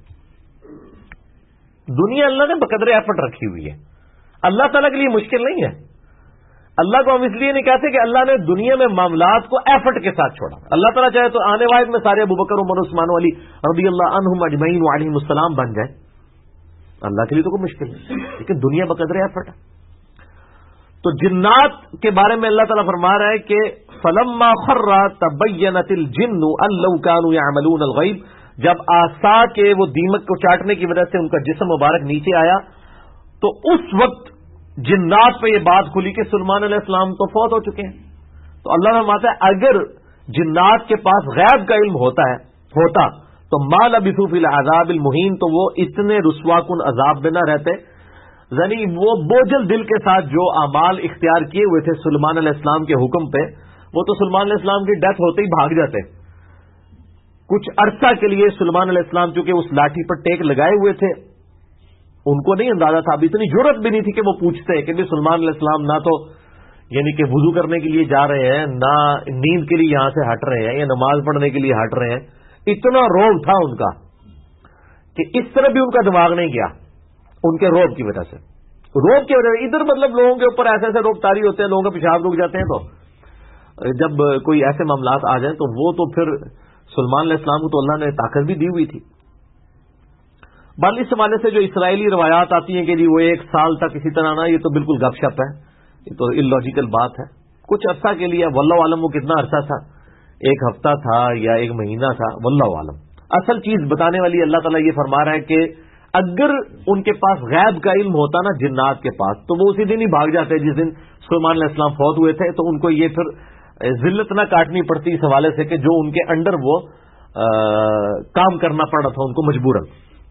دنیا اللہ نے بقدر ایفرٹ رکھی ہوئی ہے. اللہ تعالیٰ کے لیے مشکل نہیں ہے. اللہ کو ہم اس لیے نہیں کہتے کہ اللہ نے دنیا میں معاملات کو ایفرٹ کے ساتھ چھوڑا. اللہ تعالیٰ چاہے تو آنے والے میں سارے ابو بکر، عمر، عثمان و علی رضی اللہ عنہم اجمعین وعلیہم السلام بن جائیں. اللہ کے لیے تو کوئی مشکل نہیں، لیکن دنیا بقدر ایفرٹ ہے. تو جنات کے بارے میں اللہ تعالیٰ فرما رہا ہے کہ فلما خر تبینت الجن ان لو كانوا يعملون الغیب، جب عصا کے وہ دیمک کو چاٹنے کی وجہ سے ان کا جسم مبارک نیچے آیا تو اس وقت جنات پہ یہ بات کھلی کہ سلیمان علیہ السلام تو فوت ہو چکے ہیں. تو اللہ فرماتا ہے اگر جنات کے پاس غیب کا علم ہوتا تو ما لبثوا فی العذاب المہین، تو وہ اتنے رسوا کن عذاب میں نہ رہتے. یعنی وہ بوجھل دل کے ساتھ جو اعمال اختیار کیے ہوئے تھے سلیمان علیہ السلام کے حکم پہ، وہ تو سلیمان علیہ السلام کی ڈیتھ ہوتے ہی بھاگ جاتے. کچھ عرصہ کے لیے سلیمان علیہ السلام چونکہ اس لاٹھی پر ٹیک لگائے ہوئے تھے، ان کو نہیں اندازہ تھا، اب اتنی جرت بھی نہیں تھی کہ وہ پوچھتے کہ سلیمان علیہ السلام نہ تو یعنی کہ وضو کرنے کے لیے جا رہے ہیں، نہ نیند کے لیے یہاں سے ہٹ رہے ہیں یا نماز پڑھنے کے لیے ہٹ رہے ہیں. اتنا روب تھا ان کا کہ اس طرح بھی ان کا دماغ نہیں گیا ان کے روب کی وجہ سے. روب کی وجہ سے ادھر مطلب لوگوں کے اوپر ایسے ایسے روب تاری ہوتے ہیں، لوگوں کا پیشاب رک جاتے ہیں. تو جب کوئی ایسے معاملات آ جائیں تو وہ تو پھر سلیمان علیہ السلام کو تو اللہ نے طاقت بھی دی ہوئی تھی. بال اس حوالے سے جو اسرائیلی روایات آتی ہیں کہ جی وہ 1 سال تک اسی طرح نہ، یہ تو بالکل گپ شپ ہے، یہ تو ان لاجیکل بات ہے. کچھ عرصہ کے لیے، واللہ عالم وہ کتنا عرصہ تھا، 1 ہفتہ تھا یا 1 مہینہ تھا، واللہ عالم. اصل چیز بتانے والی اللہ تعالیٰ یہ فرما رہا ہے کہ اگر ان کے پاس غیب کا علم ہوتا نا جنات کے پاس، تو وہ اسی دن ہی بھاگ جاتے. جس دن سلیمان علیہ السلام فوت ہوئے تھے تو ان کو یہ پھر ذلت نہ کاٹنی پڑتی اس حوالے سے کہ جو ان کے انڈر وہ کام کرنا پڑ رہا تھا ان کو مجبوراً.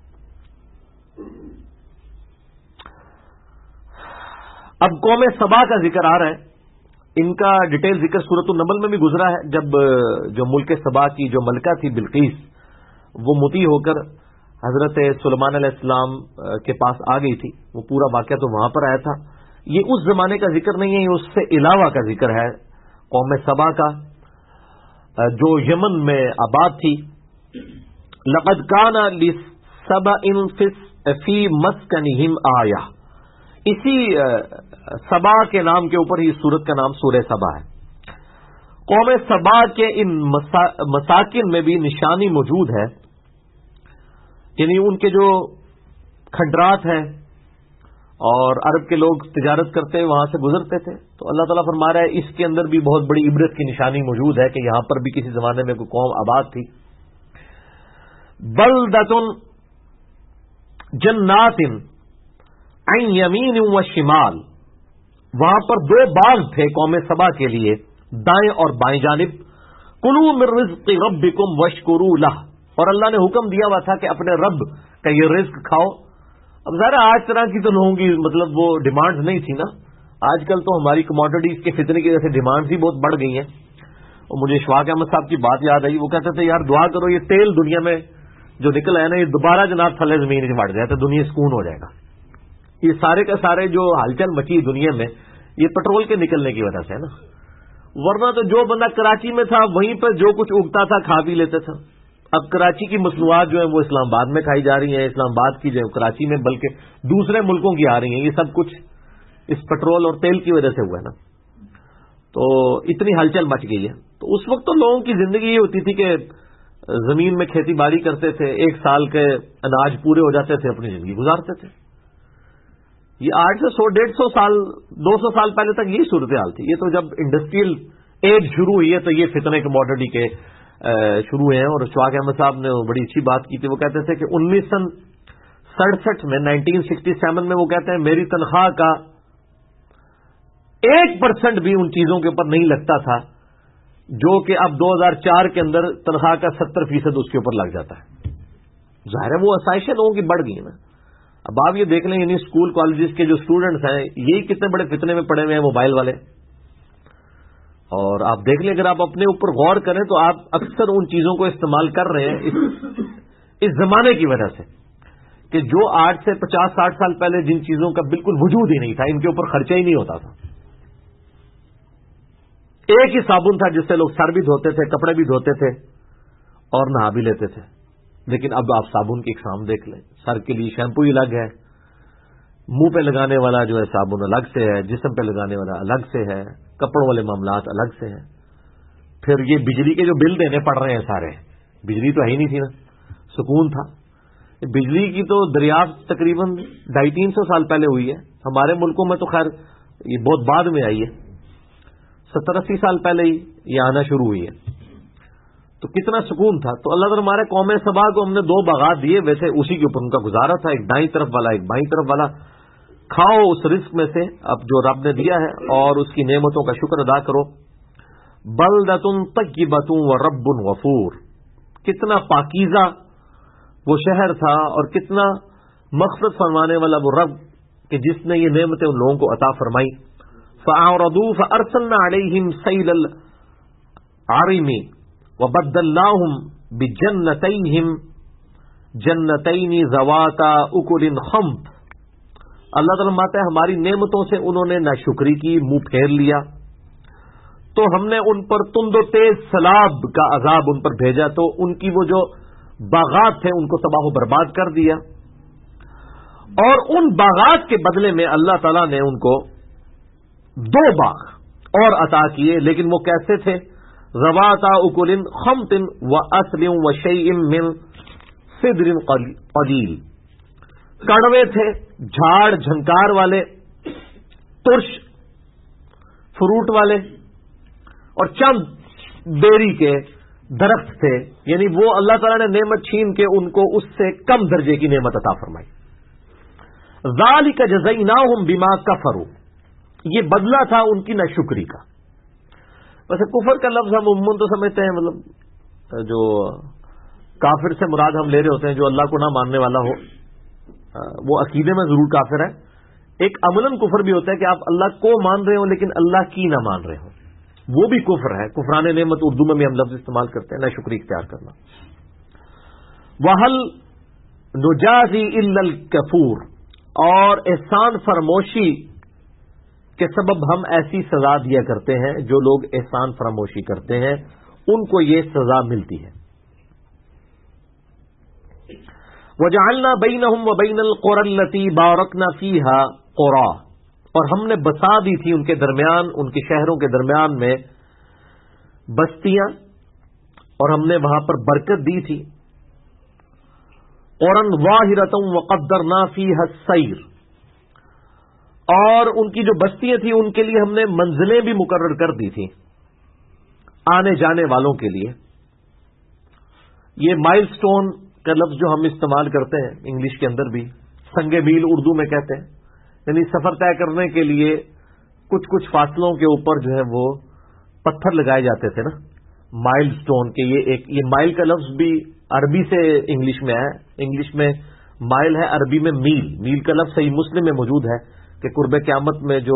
اب قوم سبا کا ذکر آ رہا ہے. ان کا ڈیٹیل ذکر سورۃ النمل میں بھی گزرا ہے. جب جو ملک سبا کی جو ملکہ تھی بلقیس، وہ مطیع ہو کر حضرت سلیمان علیہ السلام کے پاس آ گئی تھی. وہ پورا واقعہ تو وہاں پر آیا تھا. یہ اس زمانے کا ذکر نہیں ہے، یہ اس سے علاوہ کا ذکر ہے قوم سبا کا جو یمن میں آباد تھی. لقد کان لسبأ فی مسکنہم آیہ، اسی سبا کے نام کے اوپر ہی سورت کا نام سورہ سبا ہے. قوم سبا کے ان مساکن میں بھی نشانی موجود ہے، یعنی ان کے جو کھنڈرات ہیں اور عرب کے لوگ تجارت کرتے وہاں سے گزرتے تھے. تو اللہ تعالیٰ فرما رہا ہے اس کے اندر بھی بہت بڑی عبرت کی نشانی موجود ہے کہ یہاں پر بھی کسی زمانے میں کوئی قوم آباد تھی. بلدۃ جنات عن یمین و شمال، وہاں پر 2 باغ تھے قوم سبا کے لیے، دائیں اور بائیں جانب. کلوا من رزق ربکم واشکروا لہ، اور اللہ نے حکم دیا ہوا تھا کہ اپنے رب کا یہ رزق کھاؤ. اب ظاہر آج طرح کی تو لوگوں کی مطلب وہ ڈیمانڈ نہیں تھی نا. آج کل تو ہماری کموڈیٹیز کے فتنے کی وجہ سے ڈیمانڈ بھی بہت بڑھ گئی ہیں. اور مجھے اشفاق احمد صاحب کی بات یاد آئی، وہ کہتے تھے یار دعا کرو یہ تیل دنیا میں جو نکل ہے نا، یہ دوبارہ جناب تھلے زمین سے بڑھ جائے تو دنیا سکون ہو جائے گا. یہ سارے کا سارے جو ہلچل مچی دنیا میں یہ پیٹرول کے نکلنے کی وجہ سے ہے نا. ورنہ تو جو بندہ کراچی میں تھا وہیں پر جو کچھ اگتا تھا کھا پی لیتے تھا. اب کراچی کی مصنوعات جو ہیں وہ اسلام آباد میں کھائی جا رہی ہیں، اسلام آباد کی جو کراچی میں بلکہ دوسرے ملکوں کی آ رہی ہیں. یہ سب کچھ اس پیٹرول اور تیل کی وجہ سے ہوا ہے نا. تو اتنی ہلچل مچ گئی ہے. تو اس وقت تو لوگوں کی زندگی یہ ہوتی تھی کہ زمین میں کھیتی باڑی کرتے تھے، 1 سال کے اناج پورے ہو جاتے تھے، اپنی زندگی گزارتے تھے. یہ 8 سے 100-150 سال 200 سال پہلے تک یہی صورتحال تھی. یہ تو جب انڈسٹریل ایج شروع ہوئی ہے تو یہ فتنے کموڈیٹی کے شروع ہوئے ہیں. اور اشفاق احمد صاحب نے بڑی اچھی بات کی تھی. وہ کہتے تھے کہ 1967 میں 1967 میں وہ کہتے ہیں میری تنخواہ کا 1% بھی ان چیزوں کے اوپر نہیں لگتا تھا جو کہ اب 2004 کے اندر تنخواہ کا 70% اس کے اوپر لگ جاتا ہے. ظاہر ہے وہ آسائشیں لوگوں کی بڑھ گئی ہیں نا. اب آپ یہ دیکھ لیں یعنی اسکول کالجز کے جو اسٹوڈنٹس ہیں یہی کتنے بڑے فتنے میں پڑے ہوئے ہیں موبائل والے. اور آپ دیکھ لیں اگر آپ اپنے اوپر غور کریں تو آپ اکثر ان چیزوں کو استعمال کر رہے ہیں اس زمانے کی وجہ سے کہ جو 8 سے 50-60 سال پہلے جن چیزوں کا بالکل وجود ہی نہیں تھا، ان کے اوپر خرچہ ہی نہیں ہوتا تھا. ایک ہی صابن تھا جس سے لوگ سر بھی دھوتے تھے، کپڑے بھی دھوتے تھے اور نہا بھی لیتے تھے. لیکن اب آپ صابن کی اقسام دیکھ لیں. سر کے لیے شیمپو ہی الگ ہے، منہ پہ لگانے والا جو ہے صابن الگ سے ہے، جسم پہ لگانے والا الگ سے ہے، کپڑوں والے معاملات الگ سے ہیں. پھر یہ بجلی کے جو بل دینے پڑ رہے ہیں سارے، بجلی تو ہے ہی نہیں تھی نا، سکون تھا. بجلی کی تو دریافت تقریباً 250-300 سال پہلے ہوئی ہے. ہمارے ملکوں میں تو خیر یہ بہت بعد میں آئی ہے، 70-80 سال پہلے ہی یہ آنا شروع ہوئی ہے. تو کتنا سکون تھا. تو اللہ تعالیٰ ہمارے قوم سبا کو ہم نے 2 باغات دیے، ویسے اسی کے اوپر ان کا گزارا تھا، ایک دائیں طرف والا ایک بائیں طرف والا. کھاؤ اس رزق میں سے اب جو رب نے دیا ہے اور اس کی نعمتوں کا شکر ادا کرو. بلدۃ طیبۃ ورب غفور، کتنا پاکیزہ وہ شہر تھا اور کتنا مغفرت فرمانے والا وہ رب کہ جس نے یہ نعمتیں ان لوگوں کو عطا فرمائی. فأعرضوا فأرسلنا عليهم سيل العرم وبدلناهم بجنتين ذواتا أكل خمط اللہ تعالیٰ فرماتا ہے ہماری نعمتوں سے انہوں نے ناشکری کی، منہ پھیر لیا، تو ہم نے ان پر تند و تیز سیلاب کا عذاب ان پر بھیجا، تو ان کی وہ جو باغات تھے ان کو تباہ و برباد کر دیا، اور ان باغات کے بدلے میں اللہ تعالیٰ نے ان کو 2 باغ اور عطا کیے، لیکن وہ کیسے تھے؟ ذواتا اکل خمط واصل وشیء من سدر قلیل، کڑوے تھے، جھاڑ جھنکار والے، ترش فروٹ والے، اور چند بیری کے درخت تھے، یعنی وہ اللہ تعالیٰ نے نعمت چھین کے ان کو اس سے کم درجے کی نعمت عطا فرمائی۔ ذالک جزیناہم بما کفروا، یہ بدلہ تھا ان کی ناشکری کا۔ ویسے کفر کا لفظ ہم عموماً تو سمجھتے ہیں مطلب جو کافر سے مراد ہم لے رہے ہوتے ہیں جو اللہ کو نہ ماننے والا ہو، وہ عقیدے میں ضرور کافر ہے۔ ایک عملاً کفر بھی ہوتا ہے کہ آپ اللہ کو مان رہے ہو لیکن اللہ کی نہ مان رہے ہو، وہ بھی کفر ہے۔ کفران نعمت اردو میں بھی ہم لفظ استعمال کرتے ہیں، ناشکری اختیار کرنا۔ وَهَلْ نُجَازِي إِلَّا الْكَفُورَ، اور احسان فراموشی کے سبب ہم ایسی سزا دیا کرتے ہیں، جو لوگ احسان فراموشی کرتے ہیں ان کو یہ سزا ملتی ہے۔ وَجَعَلْنَا بَيْنَهُمْ وَبَيْنَ الْقُرَى الَّتِي بَارَكْنَا فِيهَا قُرَى، اور ہم نے بسا دی تھی ان کے درمیان، ان کے شہروں کے درمیان میں بستیاں، اور ہم نے وہاں پر برکت دی تھی۔ قُرًى ظَاهِرَةً وَقَدَّرْنَا فِيهَا السَّيْرَ، اور ان کی جو بستیاں تھیں ان کے لیے ہم نے منزلیں بھی مقرر کر دی تھیں آنے جانے والوں کے لیے۔ یہ مائل سٹون کا لفظ جو ہم استعمال کرتے ہیں انگلش کے اندر بھی، سنگ میل اردو میں کہتے ہیں، یعنی سفر طے کرنے کے لیے کچھ فاصلوں کے اوپر جو ہے وہ پتھر لگائے جاتے تھے نا، مائل سٹون کے۔ یہ مائل کا لفظ بھی عربی سے انگلش میں ہے، انگلش میں مائل ہے، عربی میں میل۔ میل کا لفظ صحیح مسلم میں موجود ہے کہ قرب قیامت میں جو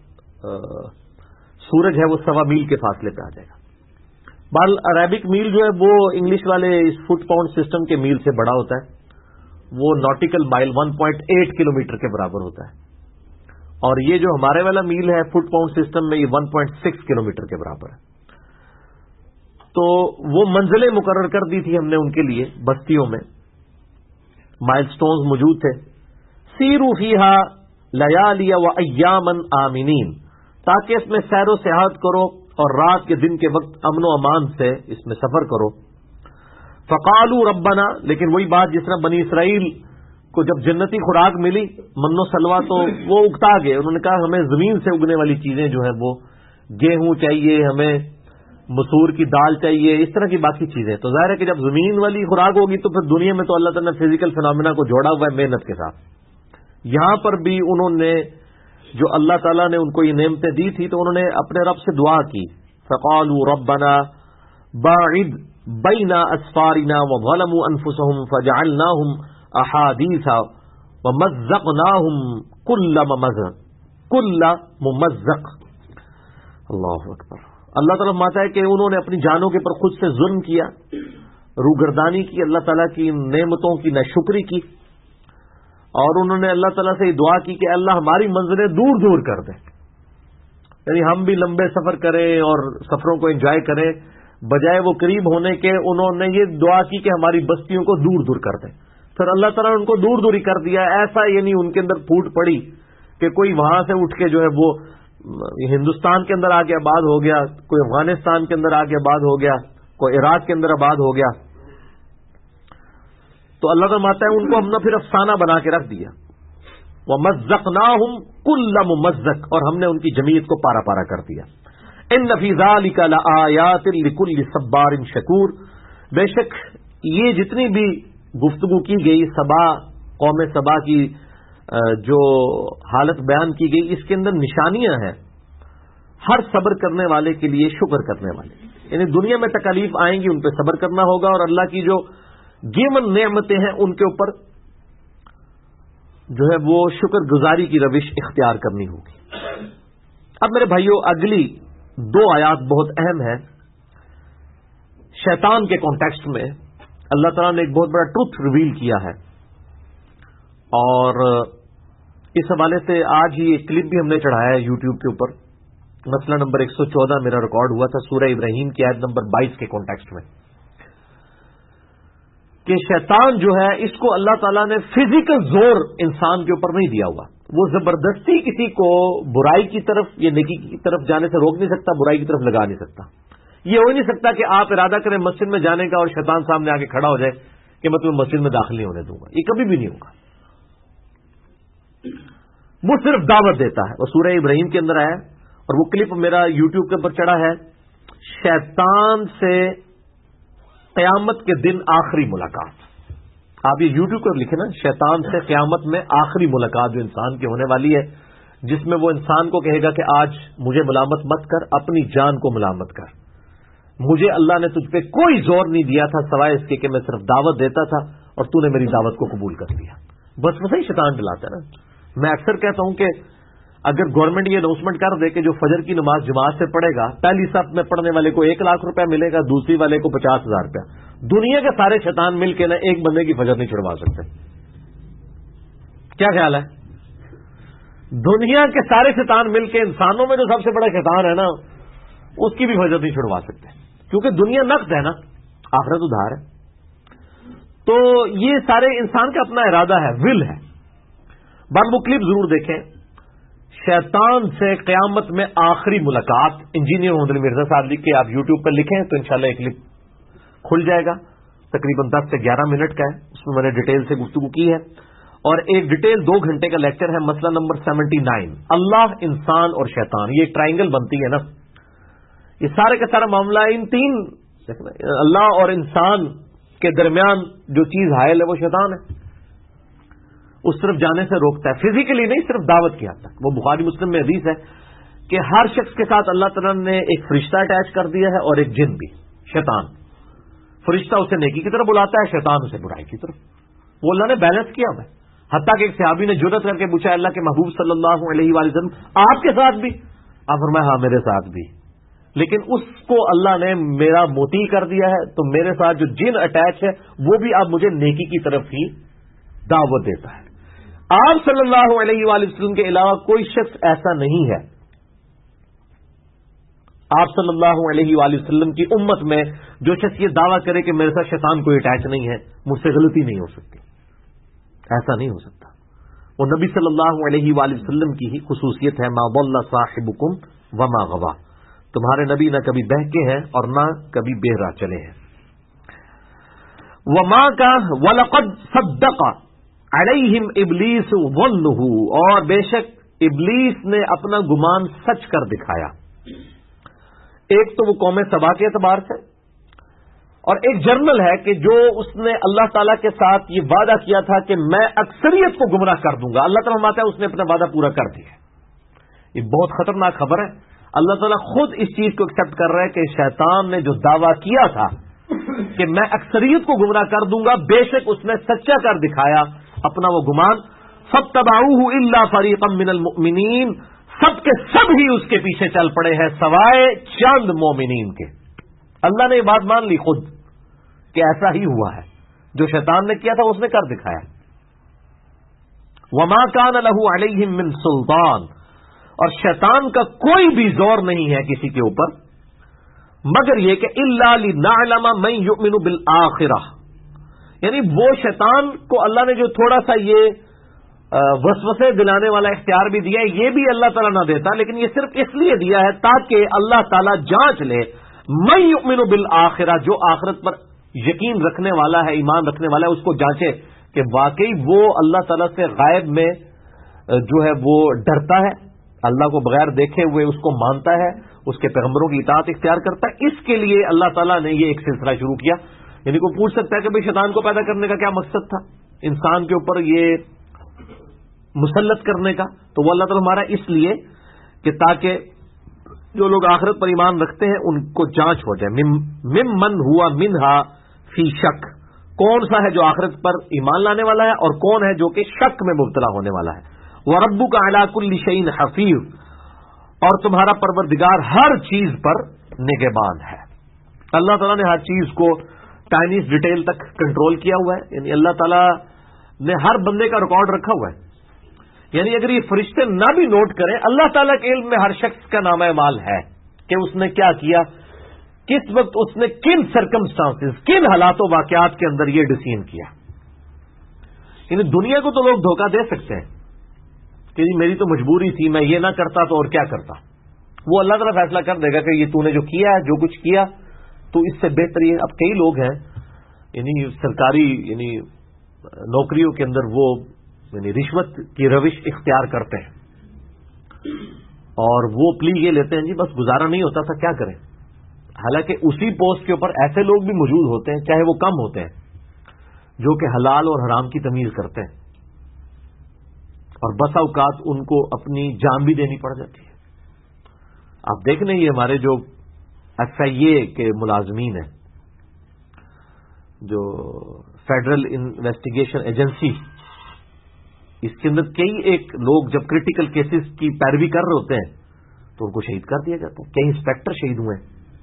سورج ہے وہ 1.25 میل کے فاصلے پہ آ جائے گا۔ بال عربک میل جو ہے وہ انگلش والے اس فٹ پاؤنڈ سسٹم کے میل سے بڑا ہوتا ہے، وہ ناٹیکل مائل 1.8 کلومیٹر کے برابر ہوتا ہے، اور یہ جو ہمارے والا میل ہے فٹ پاؤنڈ سسٹم میں، یہ 1.6 کلومیٹر کے برابر ہے۔ تو وہ منزلیں مقرر کر دی تھی ہم نے ان کے لیے بستیوں میں، مائل سٹونز موجود تھے۔ سیروا فیہا لیالی و ایامن آمنین، تاکہ اس میں سیر و سیاحت کرو اور رات کے دن کے وقت امن و امان سے اس میں سفر کرو۔ فقالوا ربنا، لیکن وہی بات جس طرح بنی اسرائیل کو جب جنتی خوراک ملی من و سلوا تو وہ اکتا گئے، انہوں نے کہا ہمیں زمین سے اگنے والی چیزیں جو ہیں وہ گیہوں چاہیے، ہمیں مسور کی دال چاہیے، اس طرح کی باقی چیزیں۔ تو ظاہر ہے کہ جب زمین والی خوراک ہوگی تو پھر دنیا میں تو اللہ تعالیٰ نے فزیکل فنامنا کو جوڑا ہوا ہے محنت کے ساتھ۔ یہاں پر بھی انہوں نے جو اللہ تعالیٰ نے ان کو یہ نعمتیں دی تھی تو انہوں نے اپنے رب سے دعا کی، فقالوا ربنا باعد بین اسفارنا وظلموا انفسهم فجعلناهم احادیث ومزقناهم كل ممزق۔ اللہ اکبر۔ اللہ تعالیٰ فرماتا ہے کہ انہوں نے اپنی جانوں کے پر خود سے ظلم کیا، روگردانی کی، اللہ تعالیٰ کی نعمتوں کی ناشکری کی، اور انہوں نے اللہ تعالیٰ سے یہ دعا کی کہ اللہ ہماری منزلیں دور دور کر دیں، یعنی ہم بھی لمبے سفر کریں اور سفروں کو انجوائے کریں، بجائے وہ قریب ہونے کے انہوں نے یہ دعا کی کہ ہماری بستیوں کو دور دور کر دیں۔ پھر اللہ تعالیٰ نے ان کو دور دور ہی کر دیا، ایسا یعنی ان کے اندر پھوٹ پڑی کہ کوئی وہاں سے اٹھ کے جو ہے وہ ہندوستان کے اندر آ کے آباد ہو گیا، کوئی افغانستان کے اندر آ کے آباد ہو گیا، کوئی عراق کے اندر آباد ہو گیا۔ تو اللہ تعالیٰ فرماتا ہے ان کو ہم نے پھر افسانہ بنا کے رکھ دیا، وَمَزَّقْنَاهُمْ كُلَّ مُمَزَّقٍ، اور ہم نے ان کی جمیعت کو پارا پارا کر دیا۔ إِنَّ فِي ذَلِكَ لَآيَاتٍ لِكُلِّ صَبَّارٍ شَكُورٍ، بے شک یہ جتنی بھی گفتگو کی گئی سبا، قوم سبا کی جو حالت بیان کی گئی، اس کے اندر نشانیاں ہیں ہر صبر کرنے والے کے لیے، شکر کرنے والے، یعنی دنیا میں تکالیف آئیں گی ان پہ صبر کرنا ہوگا، اور اللہ کی جو گیمن نعمتیں ہیں ان کے اوپر جو ہے وہ شکر گزاری کی روش اختیار کرنی ہوگی۔ اب میرے بھائیوں اگلی 2 آیات بہت اہم ہیں۔ شیطان کے کانٹیکسٹ میں اللہ تعالیٰ نے ایک بہت بڑا ٹروتھ ریویل کیا ہے، اور اس حوالے سے آج ہی ایک کلپ بھی ہم نے چڑھایا ہے یوٹیوب کے اوپر. مسئلہ نمبر 114 میرا ریکارڈ ہوا تھا سورہ ابراہیم کی آیت نمبر 22 کے کانٹیکسٹ میں، کہ شیطان جو ہے اس کو اللہ تعالیٰ نے فزیکل زور انسان کے اوپر نہیں دیا ہوا. وہ زبردستی کسی کو برائی کی طرف یا نیکی کی طرف جانے سے روک نہیں سکتا، برائی کی طرف لگا نہیں سکتا. یہ ہو نہیں سکتا کہ آپ ارادہ کریں مسجد میں جانے کا اور شیطان سامنے آ کے کھڑا ہو جائے کہ میں تمہیں مسجد میں داخل نہیں ہونے دوں گا. یہ کبھی بھی نہیں ہوگا. وہ صرف دعوت دیتا ہے. وہ سورہ ابراہیم کے اندر آیا اور وہ کلپ میرا یوٹیوب کے اوپر چڑھا ہے. شیطان سے قیامت کے دن آخری ملاقات. آپ یہ یوٹیوب پر لکھیں نا، شیطان سے قیامت میں آخری ملاقات جو انسان کی ہونے والی ہے، جس میں وہ انسان کو کہے گا کہ آج مجھے ملامت مت کر، اپنی جان کو ملامت کر. مجھے اللہ نے تجھ پہ کوئی زور نہیں دیا تھا سوائے اس کے کہ میں صرف دعوت دیتا تھا اور تو نے میری دعوت کو قبول کر لیا. بس ویسے ہی شیطان ڈلاتا ہے نا. میں اکثر کہتا ہوں کہ اگر گورنمنٹ یہ اناؤنسمنٹ کر دے کہ جو فجر کی نماز جماعت سے پڑھے گا، پہلی صف میں پڑھنے والے کو 1 لاکھ روپیہ ملے گا، دوسری والے کو 50,000 روپیہ. دنیا کے سارے شیطان مل کے نا ایک بندے کی فجر نہیں چھڑوا سکتے. کیا خیال ہے؟ دنیا کے سارے شیطان مل کے انسانوں میں جو سب سے بڑا شیطان ہے نا، اس کی بھی فجر نہیں چھڑوا سکتے، کیونکہ دنیا نقد ہے نا، آخرت ادھار ہے. تو یہ سارے انسان کا اپنا ارادہ ہے، ول ہے. بعد وہ کلپ ضرور دیکھیں. شیطان سے قیامت میں آخری ملاقات. انجینئر محمد مرزا صاحب لکھ کے آپ یوٹیوب پر لکھیں تو انشاءاللہ ایک کلپ کھل جائے گا. تقریباً 10 سے 11 منٹ کا ہے. اس میں میں نے ڈیٹیل سے گفتگو کی ہے اور ایک ڈیٹیل 2 گھنٹے کا لیکچر ہے. مسئلہ نمبر 79، اللہ، انسان اور شیطان. یہ ٹرائنگل بنتی ہے نا. یہ سارے کا سارا معاملہ ان 3 اللہ اور انسان کے درمیان جو چیز حائل ہے وہ شیطان ہے. اس طرف جانے سے روکتا ہے، فزیکلی نہیں، صرف دعوت کی حد تک. وہ بخاری مسلم میں حدیث ہے کہ ہر شخص کے ساتھ اللہ تعالیٰ نے ایک فرشتہ اٹیچ کر دیا ہے اور ایک جن بھی، شیطان. فرشتہ اسے نیکی کی طرف بلاتا ہے، شیطان اسے برائی کی طرف. وہ اللہ نے بیلنس کیا ہوا ہے. حتیٰ کہ ایک صحابی نے جرأت کر کے پوچھا اللہ کے محبوب صلی اللہ علیہ وآلہ وسلم آپ کے ساتھ بھی؟ آپ فرمایا ہاں میرے ساتھ بھی، لیکن اس کو اللہ نے میرا موتی کر دیا ہے، تو میرے ساتھ جو جن اٹیچ ہے وہ بھی اب مجھے نیکی کی طرف ہی دعوت دیتا ہے. آپ صلی اللہ علیہ وآلہ وسلم کے علاوہ کوئی شخص ایسا نہیں ہے. آپ صلی اللہ علیہ وآلہ وسلم کی امت میں جو شخص یہ دعویٰ کرے کہ میرے ساتھ شیطان کوئی اٹیچ نہیں ہے، مجھ سے غلطی نہیں ہو سکتی. ایسا نہیں ہو سکتا. وہ نبی صلی اللہ علیہ وآلہ وسلم کی ہی خصوصیت ہے. ما ضل صاحبکم وما غوا. تمہارے نبی نہ کبھی بہکے ہیں اور نہ کبھی بے راہ چلے ہیں. وما کا ولقد صدق علیہم ابلیس ظنہ، اور بے شک ابلیس نے اپنا گمان سچ کر دکھایا. ایک تو وہ قوم سبا کے اعتبار سے، اور ایک جرنل ہے کہ جو اس نے اللہ تعالیٰ کے ساتھ یہ وعدہ کیا تھا کہ میں اکثریت کو گمراہ کر دوں گا. اللہ تعالیٰ فرماتا ہے اس نے اپنا وعدہ پورا کر دیا. یہ بہت خطرناک خبر ہے. اللہ تعالیٰ خود اس چیز کو ایکسپٹ کر رہا ہے کہ شیطان نے جو دعویٰ کیا تھا کہ میں اکثریت کو گمراہ کر دوں گا، بے شک اس نے سچا کر دکھایا اپنا وہ گمان. فاتبعوہ الا فریقا من المؤمنین، سب کے سب ہی اس کے پیچھے چل پڑے ہیں سوائے چند مومنین کے. اللہ نے یہ بات مان لی خود کہ ایسا ہی ہوا ہے. جو شیطان نے کیا تھا اس نے کر دکھایا. وما کان لہ علیہم من سلطان، اور شیطان کا کوئی بھی زور نہیں ہے کسی کے اوپر، مگر یہ کہ الا لنعلم من یؤمن بالآخرہ. یعنی وہ شیطان کو اللہ نے جو تھوڑا سا یہ وسوسے دلانے والا اختیار بھی دیا ہے، یہ بھی اللہ تعالیٰ نہ دیتا، لیکن یہ صرف اس لیے دیا ہے تاکہ اللہ تعالیٰ جانچ لے من یؤمن بالآخرہ، جو آخرت پر یقین رکھنے والا ہے، ایمان رکھنے والا ہے، اس کو جانچے کہ واقعی وہ اللہ تعالیٰ سے غائب میں جو ہے وہ ڈرتا ہے، اللہ کو بغیر دیکھے ہوئے اس کو مانتا ہے، اس کے پیغمبروں کی اطاعت اختیار کرتا ہے. اس کے لیے اللہ تعالیٰ نے یہ ایک سلسلہ شروع کیا. یعنی کوئی پوچھ سکتا ہے کہ بھئی شیطان کو پیدا کرنے کا کیا مقصد تھا، انسان کے اوپر یہ مسلط کرنے کا؟ تو وہ اللہ تعالیٰ ہمارا اس لیے کہ تاکہ جو لوگ آخرت پر ایمان رکھتے ہیں ان کو جانچ ہو جائے. ممن ہوا منہا فی شک، کون سا ہے جو آخرت پر ایمان لانے والا ہے اور کون ہے جو کہ شک میں مبتلا ہونے والا ہے. وَرَبُّكَ عَلَىٰ كُلِّ شَيْءٍ حَفِيظٌ، اور تمہارا پروردگار ہر چیز پر نگہبان ہے. اللہ تعالیٰ نے ہر چیز کو ٹائنیز ڈیٹیل تک کنٹرول کیا ہوا ہے. یعنی اللہ تعالیٰ نے ہر بندے کا ریکارڈ رکھا ہوا ہے. یعنی اگر یہ فرشتے نہ بھی نوٹ کریں، اللہ تعالیٰ کے علم میں ہر شخص کا نامہ اعمال ہے کہ اس نے کیا کیا، کس وقت اس نے کن سرکمسٹانسز، کن حالات و واقعات کے اندر یہ ڈیسیژن کیا۔ یعنی دنیا کو تو لوگ دھوکہ دے سکتے ہیں کہ جی میری تو مجبوری تھی، میں یہ نہ کرتا تو اور کیا کرتا۔ وہ اللہ تعالیٰ فیصلہ کر دے گا کہ یہ تو نے جو کیا ہے، جو کچھ کیا تو اس سے بہتر یہ۔ اب کئی لوگ ہیں یعنی سرکاری یعنی نوکریوں کے اندر وہ یعنی رشوت کی روش اختیار کرتے ہیں اور وہ پلی یہ لیتے ہیں جی بس گزارا نہیں ہوتا تھا کیا کریں، حالانکہ اسی پوسٹ کے اوپر ایسے لوگ بھی موجود ہوتے ہیں چاہے وہ کم ہوتے ہیں جو کہ حلال اور حرام کی تمیز کرتے ہیں اور بسا اوقات ان کو اپنی جان بھی دینی پڑ جاتی ہے۔ آپ دیکھ لیں یہ ہمارے جو FIA کے ملازمین ہیں، جو فیڈرل انویسٹیگیشن ایجنسی، اس کے اندر کئی ایک لوگ جب کریٹیکل کیسز کی پیروی کر رہے ہوتے ہیں تو ان کو شہید کر دیا جاتا ہے۔ کئی انسپیکٹر شہید ہوئے ہیں،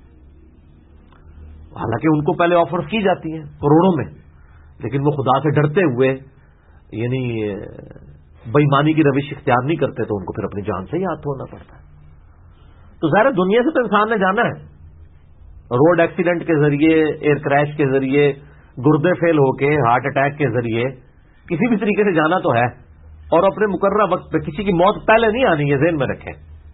حالانکہ ان کو پہلے آفرز کی جاتی ہیں کروڑوں میں، لیکن وہ خدا سے ڈرتے ہوئے یعنی بےایمانی کی روش اختیار نہیں کرتے تو ان کو پھر اپنی جان سے ہی ہاتھ دھونا پڑتا ہے۔ تو ظاہر دنیا سے تو انسان نے جانا ہے، روڈ ایکسیڈنٹ کے ذریعے، ایئر کریش کے ذریعے، گردے فیل ہو کے، ہارٹ اٹیک کے ذریعے، کسی بھی طریقے سے جانا تو ہے، اور اپنے مقررہ وقت پہ کسی کی موت پہلے نہیں آنی ہے، ذہن میں رکھیں۔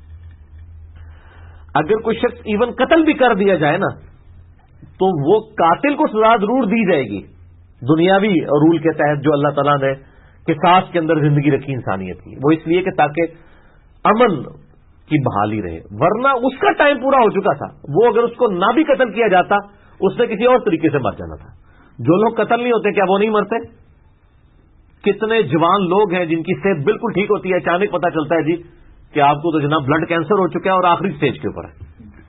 اگر کوئی شخص ایون قتل بھی کر دیا جائے نا تو وہ قاتل کو سزا ضرور دی جائے گی دنیاوی رول کے تحت جو اللہ تعالیٰ نے قصاص کے اندر زندگی رکھی انسانیت کی، وہ اس لیے کہ تاکہ امن کی بحالی رہے، ورنہ اس کا ٹائم پورا ہو چکا تھا۔ وہ اگر اس کو نہ بھی قتل کیا جاتا اس نے کسی اور طریقے سے مر جانا تھا۔ جو لوگ قتل نہیں ہوتے کیا وہ نہیں مرتے؟ کتنے جوان لوگ ہیں جن کی صحت بالکل ٹھیک ہوتی ہے، اچانک پتا چلتا ہے جی کہ آپ کو تو جناب بلڈ کینسر ہو چکا ہے اور آخری سٹیج کے اوپر ہے۔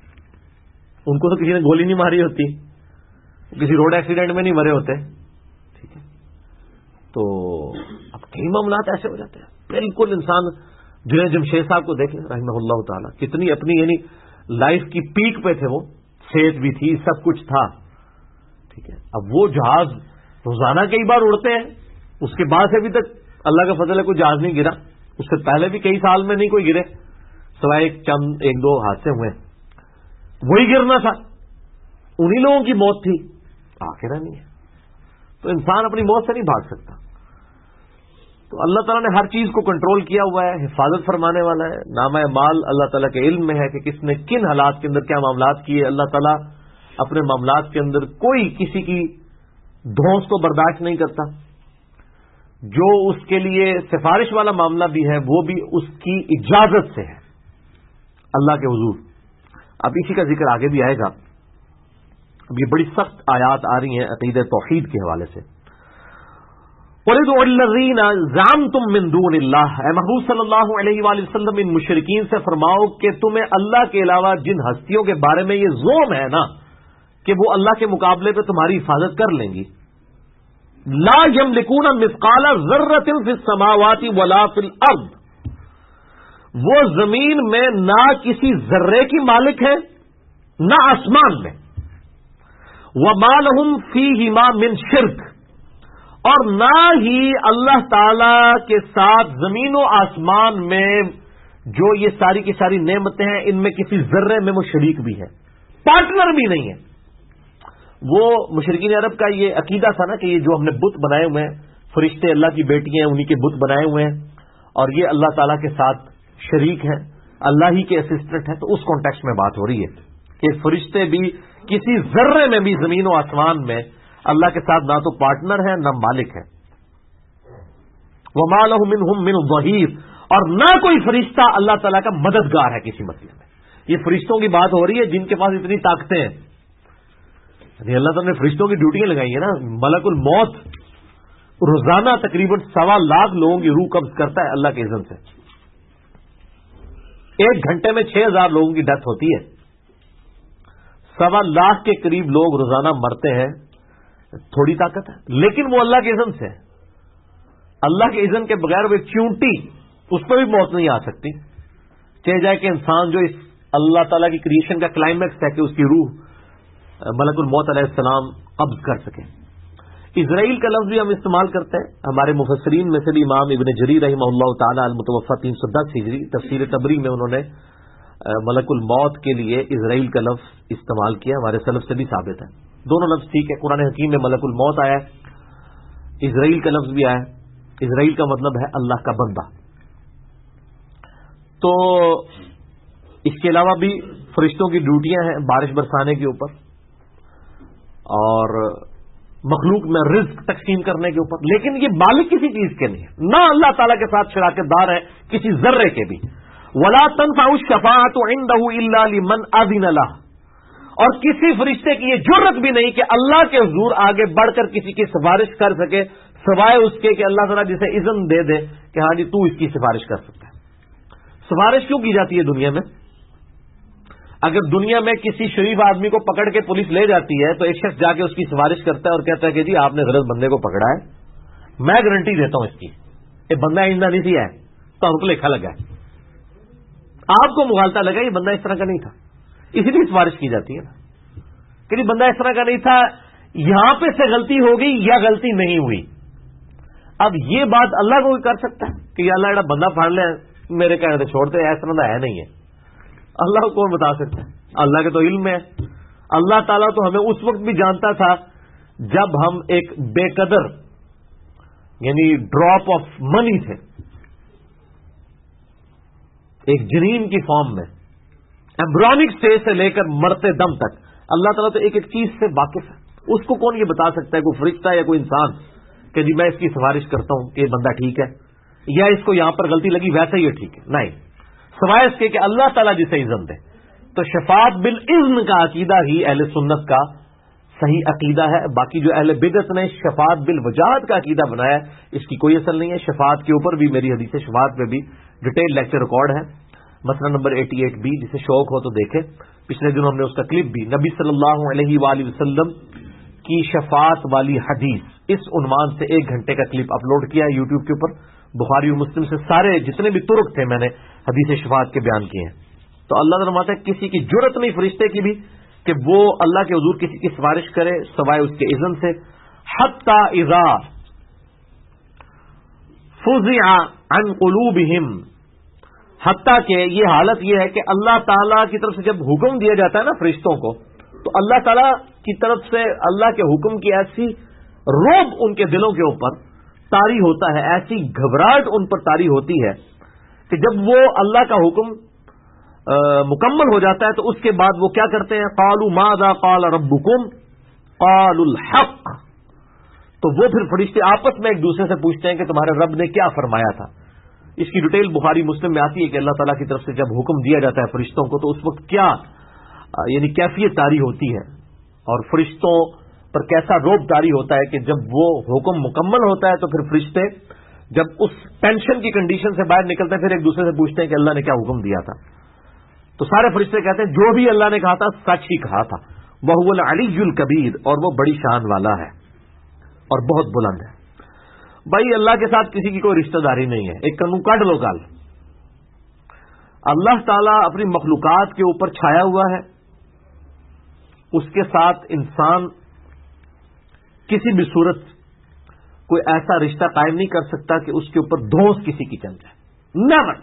ان کو تو کسی نے گولی نہیں ماری ہوتی، کسی روڈ ایکسیڈنٹ میں نہیں مرے ہوتے، ٹھیک ہے۔ تو اب کئی معاملات ایسے ہو جاتے ہیں، بالکل انسان جنید جمشید صاحب کو دیکھ لیں رحمہ اللہ تعالیٰ، کتنی اپنی یعنی لائف کی پیک پہ تھے، وہ صحت بھی تھی، سب کچھ تھا، ٹھیک ہے۔ اب وہ جہاز روزانہ کئی بار اڑتے ہیں، اس کے بعد سے ابھی تک اللہ کا فضل ہے کوئی جہاز نہیں گرا، اس سے پہلے بھی کئی سال میں نہیں کوئی گرے، سوائے ایک دو حادثے ہوئے، وہی گرنا تھا، انہی لوگوں کی موت تھی، آخرہ نہیں ہے۔ تو انسان اپنی موت سے نہیں بھاگ سکتا۔ تو اللہ تعالیٰ نے ہر چیز کو کنٹرول کیا ہوا ہے، حفاظت فرمانے والا ہے۔ نامہ مال اللہ تعالیٰ کے علم میں ہے کہ کس نے کن حالات کے اندر کیا معاملات کیے۔ اللہ تعالیٰ اپنے معاملات کے اندر کوئی کسی کی دھونس کو برداشت نہیں کرتا۔ جو اس کے لیے سفارش والا معاملہ بھی ہے وہ بھی اس کی اجازت سے ہے اللہ کے حضور۔ اب اسی کا ذکر آگے بھی آئے گا۔ اب یہ بڑی سخت آیات آ رہی ہیں عقیدہ توحید کے حوالے سے۔ وَلِدُعُ الَّذِينَ زَعَمْتُم مِّن دُونِ اللَّهِ، اے محبوب صلی اللہ علیہ وآلہ وسلم ان مشرکین سے فرماؤ کہ تمہیں اللہ کے علاوہ جن ہستیوں کے بارے میں یہ زعم ہے نا کہ وہ اللہ کے مقابلے پہ تمہاری حفاظت کر لیں گی، لا یملکون مثقال ذرۃ فی السماوات ولا فی الارض، وہ زمین میں نہ کسی ذرے کی مالک ہے نہ آسمان میں، وما لہم فیہما من شرک، اور نہ ہی اللہ تعالی کے ساتھ زمین و آسمان میں جو یہ ساری کی ساری نعمتیں ہیں ان میں کسی ذرے میں وہ شریک بھی ہے، پارٹنر بھی نہیں ہے۔ وہ مشرکین عرب کا یہ عقیدہ تھا نا کہ یہ جو ہم نے بت بنائے ہوئے ہیں، فرشتے اللہ کی بیٹی ہیں، انہی کے بت بنائے ہوئے ہیں اور یہ اللہ تعالیٰ کے ساتھ شریک ہیں، اللہ ہی کے اسسٹنٹ ہیں۔ تو اس کانٹیکسٹ میں بات ہو رہی ہے کہ فرشتے بھی کسی ذرے میں بھی زمین و آسمان میں اللہ کے ساتھ نہ تو پارٹنر ہے نہ مالک ہے۔ وَمَا لَهُ مِنْهُمْ مِنْ ظَهِيرٍ، اور نہ کوئی فرشتہ اللہ تعالیٰ کا مددگار ہے کسی مسئلے میں۔ یہ فرشتوں کی بات ہو رہی ہے جن کے پاس اتنی طاقتیں ہیں، یعنی اللہ تعالیٰ نے فرشتوں کی ڈیوٹیاں لگائی ہیں نا۔ ملک الموت روزانہ تقریباً 1.25 لاکھ لوگوں کی روح قبض کرتا ہے اللہ کے اذن سے، 1 گھنٹے میں 6000 لوگوں کی ڈیتھ ہوتی ہے، 1.25 لاکھ کے قریب لوگ روزانہ مرتے ہیں۔ تھوڑی طاقت ہے لیکن وہ اللہ کے اذن سے ہے، اللہ کے اذن کے بغیر وہ ایک چونٹی اس پہ بھی موت نہیں آ سکتی، چاہے جائے کہ انسان جو اس اللہ تعالیٰ کی کریشن کا کلائمیکس ہے کہ اس کی روح ملک الموت علیہ السلام قبض کر سکے۔ اسرائیل کا لفظ بھی ہم استعمال کرتے ہیں. ہمارے مفسرین میں سے بھی امام ابن جریر رحمہ اللہ تعالی المتوفی 310 ہجری تفسیر تبری میں انہوں نے ملک الموت کے لیے اسرائیل کا لفظ استعمال کیا. ہمارے سلف سے بھی ثابت ہے. دونوں لفظ ٹھیک ہے. قرآن حکیم میں ملک الموت آیا ہے, اسرائیل کا لفظ بھی آیا. اسرائیل کا مطلب ہے اللہ کا بندہ. تو اس کے علاوہ بھی فرشتوں کی ڈیوٹیاں ہیں بارش برسانے کے اوپر اور مخلوق میں رزق تقسیم کرنے کے اوپر, لیکن یہ مالک کسی چیز کے نہیں ہے, نہ اللہ تعالیٰ کے ساتھ شراکت دار ہے کسی ذرے کے بھی. وَلَا تَنْفَعُ الشَّفَاعَةُ عِنْدَهُ إِلَّا لِمَنْ أَذِنَ لَهُ, اور کسی فرشتے کی یہ جرت بھی نہیں کہ اللہ کے حضور آگے بڑھ کر کسی کی سفارش کر سکے سوائے اس کے کہ اللہ تعالیٰ جسے اذن دے دے کہ ہاں جی تو اس کی سفارش کر سکتا ہے. سفارش کیوں کی جاتی ہے دنیا میں؟ اگر دنیا میں کسی شریف آدمی کو پکڑ کے پولیس لے جاتی ہے تو ایک شخص جا کے اس کی سفارش کرتا ہے اور کہتا ہے کہ جی آپ نے غلط بندے کو پکڑا ہے, میں گارنٹی دیتا ہوں اس کی, یہ بندہ آئندہ نہیں سی ہے تو ہم کو لکھا لگا ہے, آپ کو مغالطہ لگا یہ بندہ اس طرح کا نہیں تھا, اسی لیے سفارش کی جاتی ہے نا کہ جی بندہ اس طرح کا نہیں تھا, یہاں پہ سے غلطی ہو گئی یا غلطی نہیں ہوئی. اب یہ بات اللہ کو بھی کر سکتا ہے کہ یا اللہ ایڈا بندہ پھاڑ لے میرے کہنے سے چھوڑتے, ایسا بندہ ہے نہیں ہے. اللہ کو کون بتا سکتا ہے؟ اللہ کے تو علم ہے. اللہ تعالیٰ تو ہمیں اس وقت بھی جانتا تھا جب ہم ایک بے قدر یعنی ڈراپ آف منی تھے, ایک جنین کی فارم میں, ایمبرونک سٹیج سے لے کر مرتے دم تک اللہ تعالیٰ تو ایک ایک چیز سے واقف ہے. اس کو کون یہ بتا سکتا ہے, کوئی فرشتہ یا کوئی انسان کہ جی میں اس کی سفارش کرتا ہوں کہ یہ بندہ ٹھیک ہے یا اس کو یہاں پر غلطی لگی ویسا ہی ٹھیک ہے؟ نہیں, سوائے اس کے کہ اللہ تعالیٰ جسے اذن دے. تو شفاعت بالاذن کا عقیدہ ہی اہل سنت کا صحیح عقیدہ ہے. باقی جو اہل بدعت نے شفاعت بالوجاہت کا عقیدہ بنایا ہے اس کی کوئی اصل نہیں ہے. شفاعت کے اوپر بھی میری حدیث شفاعت پہ بھی ڈیٹیل لیکچر ریکارڈ ہے, مسئلہ نمبر 88B, جسے شوق ہو تو دیکھے. پچھلے دنوں ہم نے اس کا کلپ بھی نبی صلی اللہ علیہ وآلہ وسلم کی شفاعت والی حدیث اس عنوان سے 1 گھنٹے کا کلپ اپلوڈ کیا ہے یوٹیوب کے اوپر. بخاری اور مسلم سے سارے جتنے بھی طرق تھے میں نے حدیث شفاعت کے بیان کیے ہیں. تو اللہ فرماتا ہے کسی کی جرت نہیں فرشتے کی بھی کہ وہ اللہ کے حضور کسی کی سفارش کرے سوائے اس کے اذن سے. حتی اذا فزع عن قلوبہم, حتیٰ کہ یہ حالت یہ ہے کہ اللہ تعالیٰ کی طرف سے جب حکم دیا جاتا ہے نا فرشتوں کو, تو اللہ تعالیٰ کی طرف سے اللہ کے حکم کی ایسی روب ان کے دلوں کے اوپر طاری ہوتا ہے, ایسی گھبراہٹ ان پر طاری ہوتی ہے کہ جب وہ اللہ کا حکم مکمل ہو جاتا ہے تو اس کے بعد وہ کیا کرتے ہیں, قالوا ماذا قال ربکم قالوا الحق, تو وہ پھر فرشتے آپس میں ایک دوسرے سے پوچھتے ہیں کہ تمہارے رب نے کیا فرمایا تھا. اس کی ڈیٹیل بخاری مسلم میں آتی ہے کہ اللہ تعالیٰ کی طرف سے جب حکم دیا جاتا ہے فرشتوں کو تو اس وقت کیا یعنی کیفیت طاری ہوتی ہے اور فرشتوں پر کیسا روب طاری ہوتا ہے کہ جب وہ حکم مکمل ہوتا ہے تو پھر فرشتے جب اس ٹینشن کی کنڈیشن سے باہر نکلتے ہیں پھر ایک دوسرے سے پوچھتے ہیں کہ اللہ نے کیا حکم دیا تھا. تو سارے فرشتے کہتے ہیں جو بھی اللہ نے کہا تھا سچ ہی کہا تھا. وَهُوَ الْعَلِيُّ الْكَبِيرُ, اور وہ بڑی شان والا ہے اور بہت بلند ہے. بھائی اللہ کے ساتھ کسی کی کوئی رشتہ داری نہیں ہے. ایک کنو کاٹ لو گال. اللہ تعالیٰ اپنی مخلوقات کے اوپر چھایا ہوا ہے, اس کے ساتھ انسان کسی بھی صورت کوئی ایسا رشتہ قائم نہیں کر سکتا کہ اس کے اوپر دھونس کسی کی چل جائے. نیور,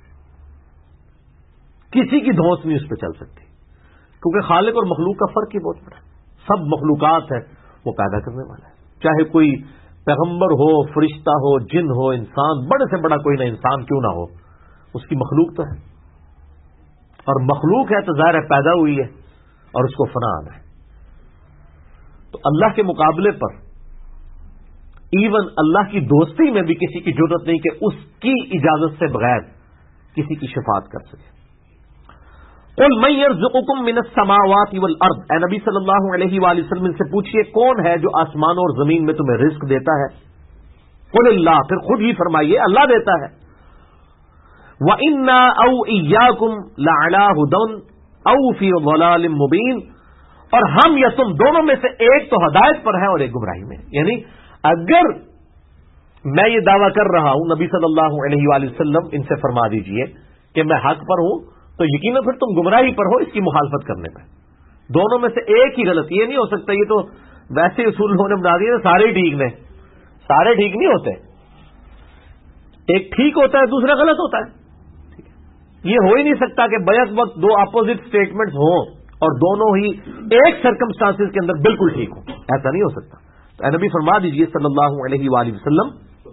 کسی کی دھونس نہیں اس پہ چل سکتی, کیونکہ خالق اور مخلوق کا فرق ہی بہت بڑا ہے. سب مخلوقات ہیں وہ پیدا کرنے والا ہے, چاہے کوئی پیغمبر ہو, فرشتہ ہو, جن ہو, انسان, بڑے سے بڑا کوئی نہ انسان کیوں نہ ہو, اس کی مخلوق تو ہے, اور مخلوق ہے تو ظاہر ہے پیدا ہوئی ہے اور اس کو فنا آنا ہے. تو اللہ کے مقابلے پر ایون اللہ کی دوستی میں بھی کسی کی ضرورت نہیں کہ اس کی اجازت سے بغیر کسی کی شفاعت کر سکے. قل من یرزقکم من السماوات والارض, اے نبی صلی اللہ علیہ وآلہ وسلم سے پوچھئے کون ہے جو آسمانوں اور زمین میں تمہیں رزق دیتا ہے. قل اللہ, پھر خود ہی فرمائیے اللہ دیتا ہے. وَإِنَّا أَوْ إِيَّاكُمْ لَعَلَىٰ هُدًى أَوْ فِي ضَلَالٍ مُبِينٍ, اور ہم یا تم دونوں میں سے ایک تو ہدایت پر ہے اور ایک گمراہی میں. یعنی اگر میں یہ دعویٰ کر رہا ہوں نبی صلی اللہ علیہ وآلہ وسلم ان سے فرما دیجئے کہ میں حق پر ہوں, تو یقیناً پھر تم گمراہی پر ہو اس کی مخالفت کرنے میں. دونوں میں سے ایک ہی غلط, یہ نہیں ہو سکتا یہ تو ویسے اصول لوگوں نے بنا دیے سارے ٹھیک نے. سارے ٹھیک نہیں ہوتے, ایک ٹھیک ہوتا ہے دوسرا غلط ہوتا ہے. یہ ہو ہی نہیں سکتا کہ بیک وقت دو اپوزٹ سٹیٹمنٹس ہوں اور دونوں ہی ایک سرکمسٹانسز کے اندر بالکل ٹھیک ہوں. ایسا نہیں ہو سکتا. تو اے نبی فرما دیجئے صلی اللہ علیہ وآلہ وسلم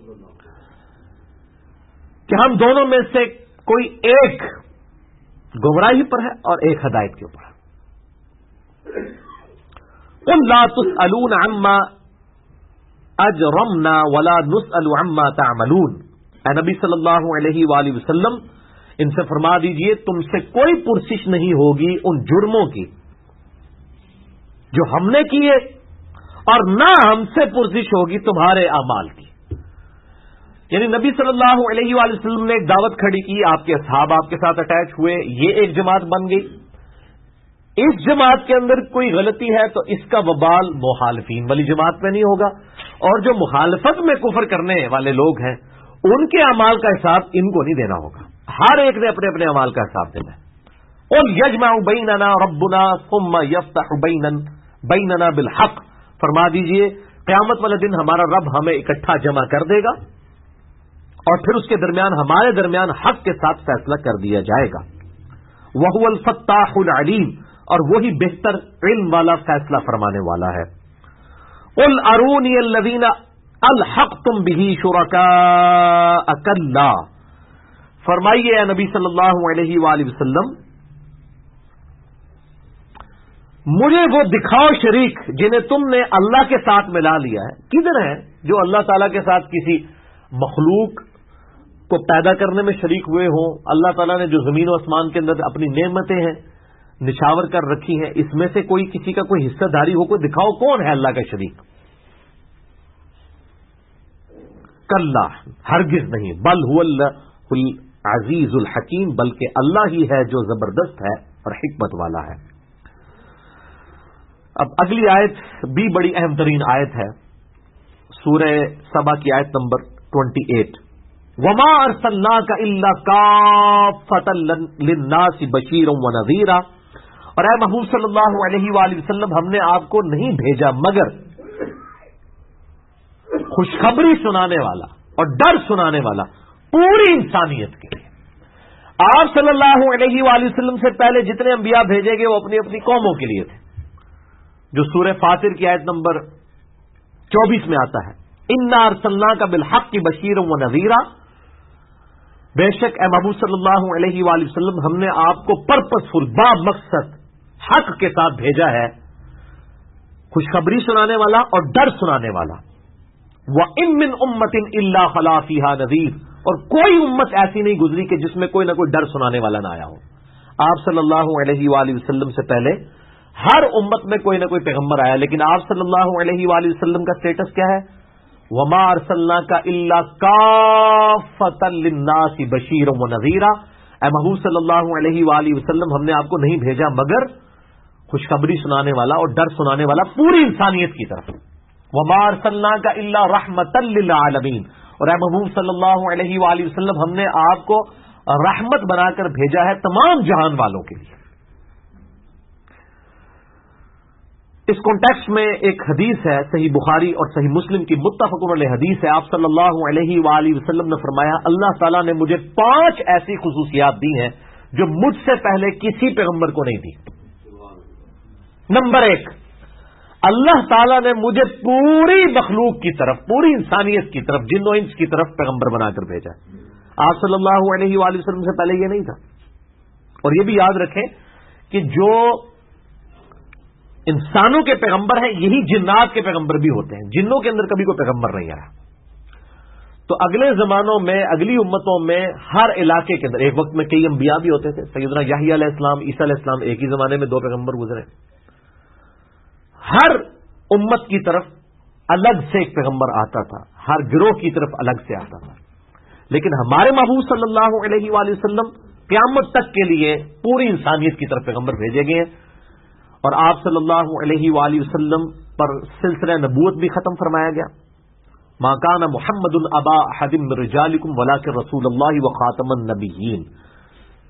کہ ہم دونوں میں سے کوئی ایک گمراہی پر ہے اور ایک ہدایت کے اوپر ہے. قل لا تسألون عما اجرمنا ولا نسأل عما تعملون. اے نبی صلی اللہ علیہ وآلہ وسلم ان سے فرما دیجئے تم سے کوئی پرسش نہیں ہوگی ان جرموں کی جو ہم نے کیے اور نہ ہم سے پرسش ہوگی تمہارے اعمال کی. یعنی نبی صلی اللہ علیہ وآلہ وسلم نے ایک دعوت کھڑی کی, آپ کے اصحاب آپ کے ساتھ اٹیچ ہوئے, یہ ایک جماعت بن گئی. اس جماعت کے اندر کوئی غلطی ہے تو اس کا وبال مخالفین والی جماعت میں نہیں ہوگا, اور جو مخالفت میں کفر کرنے والے لوگ ہیں ان کے اعمال کا حساب ان کو نہیں دینا ہوگا. ہر ایک نے اپنے اپنے اعمال کا حساب دینا ہے. قل یجمع بیننا ربنا ثم یفتح بیننا بالحق. فرما دیجئے قیامت والے دن ہمارا رب ہمیں اکٹھا جمع کر دے گا اور پھر اس کے درمیان ہمارے درمیان حق کے ساتھ فیصلہ کر دیا جائے گا. وہو الفتاح العلیم, اور وہی بہتر علم والا فیصلہ فرمانے والا ہے. قل ارونی الذین الحقتم بہ شرکاء کلا. فرمائیے اے نبی صلی اللہ علیہ وآلہ وسلم مجھے وہ دکھاؤ شریک جنہیں تم نے اللہ کے ساتھ ملا لیا ہے. کدھر ہیں جو اللہ تعالیٰ کے ساتھ کسی مخلوق کو پیدا کرنے میں شریک ہوئے ہوں؟ اللہ تعالیٰ نے جو زمین و آسمان کے اندر اپنی نعمتیں ہیں نشاور کر رکھی ہیں, اس میں سے کوئی کسی کا کوئی حصہ داری ہو, کوئی دکھاؤ کون ہے اللہ کا شریک. کلا, ہرگز نہیں. بل هو العزیز الحکیم, بلکہ اللہ ہی ہے جو زبردست ہے اور حکمت والا ہے. اب اگلی آیت بھی بڑی اہم ترین آیت ہے, سورہ سبا کی آیت نمبر 28. وما ارسلناک الا کافۃ للناس بشیرا ونذیرا. اور اے محبوب صلی اللہ علیہ وآلہ وسلم ہم نے آپ کو نہیں بھیجا مگر خوشخبری سنانے والا اور ڈر سنانے والا پوری انسانیت کے لیے. آپ صلی اللہ علیہ وآلہ وسلم سے پہلے جتنے انبیاء بھیجے گئے وہ اپنی اپنی قوموں کے لیے تھے, جو سورہ فاطر کی آیت نمبر 24 میں آتا ہے. انا ارسلناک بالحق بشیرا ونذیرا. بے شک اے محبوب صلی اللہ علیہ وآلہ وسلم ہم نے آپ کو پرپسفل با مقصد حق کے ساتھ بھیجا ہے, خوشخبری سنانے والا اور ڈر سنانے والا. وَإِن مِّنْ أُمَّةٍ إِلَّا خَلَا فِيهَا نَذِيرٌ. اور کوئی امت ایسی نہیں گزری کہ جس میں کوئی نہ کوئی ڈر سنانے والا نہ آیا ہو. آپ صلی اللہ علیہ وآلہ وسلم سے پہلے ہر امت میں کوئی نہ کوئی پیغمبر آیا, لیکن آپ صلی اللہ علیہ وآلہ وسلم کا سٹیٹس کیا ہے؟ وما ارسلناک الا کافۃ للناس بشیرا ونذیرا. اے محبوب صلی اللہ علیہ وآلہ وسلم ہم نے آپ کو نہیں بھیجا مگر خوشخبری سنانے والا اور ڈر سنانے والا پوری انسانیت کی طرف. وما ارسلناک الا رحمۃ للعالمین. اور اے محبوب صلی اللہ علیہ وآلہ وسلم ہم نے آپ کو رحمت بنا کر بھیجا ہے تمام جہان والوں کے لیے. اس کانٹیکسٹ میں ایک حدیث ہے صحیح بخاری اور صحیح مسلم کی متفق علیہ حدیث ہے. آپ صلی اللہ علیہ وآلہ وسلم نے فرمایا اللہ تعالیٰ نے مجھے 5 ایسی خصوصیات دی ہیں جو مجھ سے پہلے کسی پیغمبر کو نہیں دی. نمبر 1, اللہ تعالیٰ نے مجھے پوری مخلوق کی طرف, پوری انسانیت کی طرف, جن و انس کی طرف پیغمبر بنا کر بھیجا. آپ صلی اللہ علیہ وآلہ وسلم سے پہلے یہ نہیں تھا. اور یہ بھی یاد رکھیں کہ جو انسانوں کے پیغمبر ہیں یہی جنات کے پیغمبر بھی ہوتے ہیں. جنوں کے اندر کبھی کوئی پیغمبر نہیں آیا. تو اگلے زمانوں میں اگلی امتوں میں ہر علاقے کے اندر ایک وقت میں کئی انبیاء بھی ہوتے تھے. سیدنا یحییٰ علیہ السلام, عیسیٰ علیہ السلام, ایک ہی زمانے میں 2 پیغمبر گزرے. ہر امت کی طرف الگ سے ایک پیغمبر آتا تھا, ہر گروہ کی طرف الگ سے آتا تھا. لیکن ہمارے محبوب صلی اللہ علیہ وآلہ وسلم قیامت تک کے لیے پوری انسانیت کی طرف پیغمبر بھیجے گئے ہیں. اور آپ صلی اللہ علیہ وآلہ وسلم پر سلسلہ نبوت بھی ختم فرمایا گیا. ما کان محمد ابا احد من رجالکم ولکن رسول اللہ وخاتم النبیین.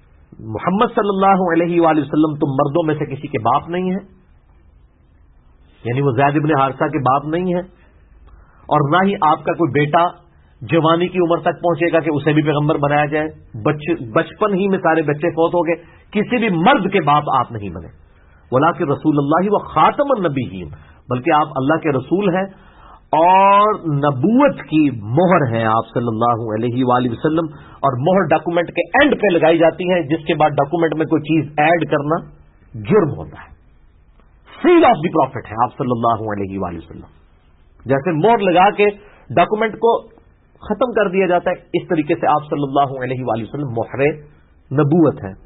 محمد صلی اللہ علیہ وآلہ وسلم تم مردوں میں سے کسی کے باپ نہیں ہیں یعنی وہ زید ابن حارثہ کے باپ نہیں ہے، اور نہ ہی آپ کا کوئی بیٹا جوانی کی عمر تک پہنچے گا کہ اسے بھی پیغمبر بنایا جائے۔ بچپن ہی میں سارے بچے فوت ہو گئے، کسی بھی مرد کے باپ آپ نہیں بنے۔ ولیکن رسول اللہ و خاتم النبیین، بلکہ آپ اللہ کے رسول ہیں اور نبوت کی مہر ہیں آپ صلی اللہ علیہ وآلہ وسلم، اور مہر ڈاکومنٹ کے اینڈ پہ لگائی جاتی ہے، جس کے بعد ڈاکومنٹ میں کوئی چیز ایڈ کرنا جرم ہوتا ہے۔ سیل آف دی پروفٹ ہے آپ صلی اللہ علیہ وآلہ وسلم، جیسے مہر لگا کے ڈاکومنٹ کو ختم کر دیا جاتا ہے، اس طریقے سے آپ صلی اللہ علیہ وآلہ وسلم مہر نبوت ہے۔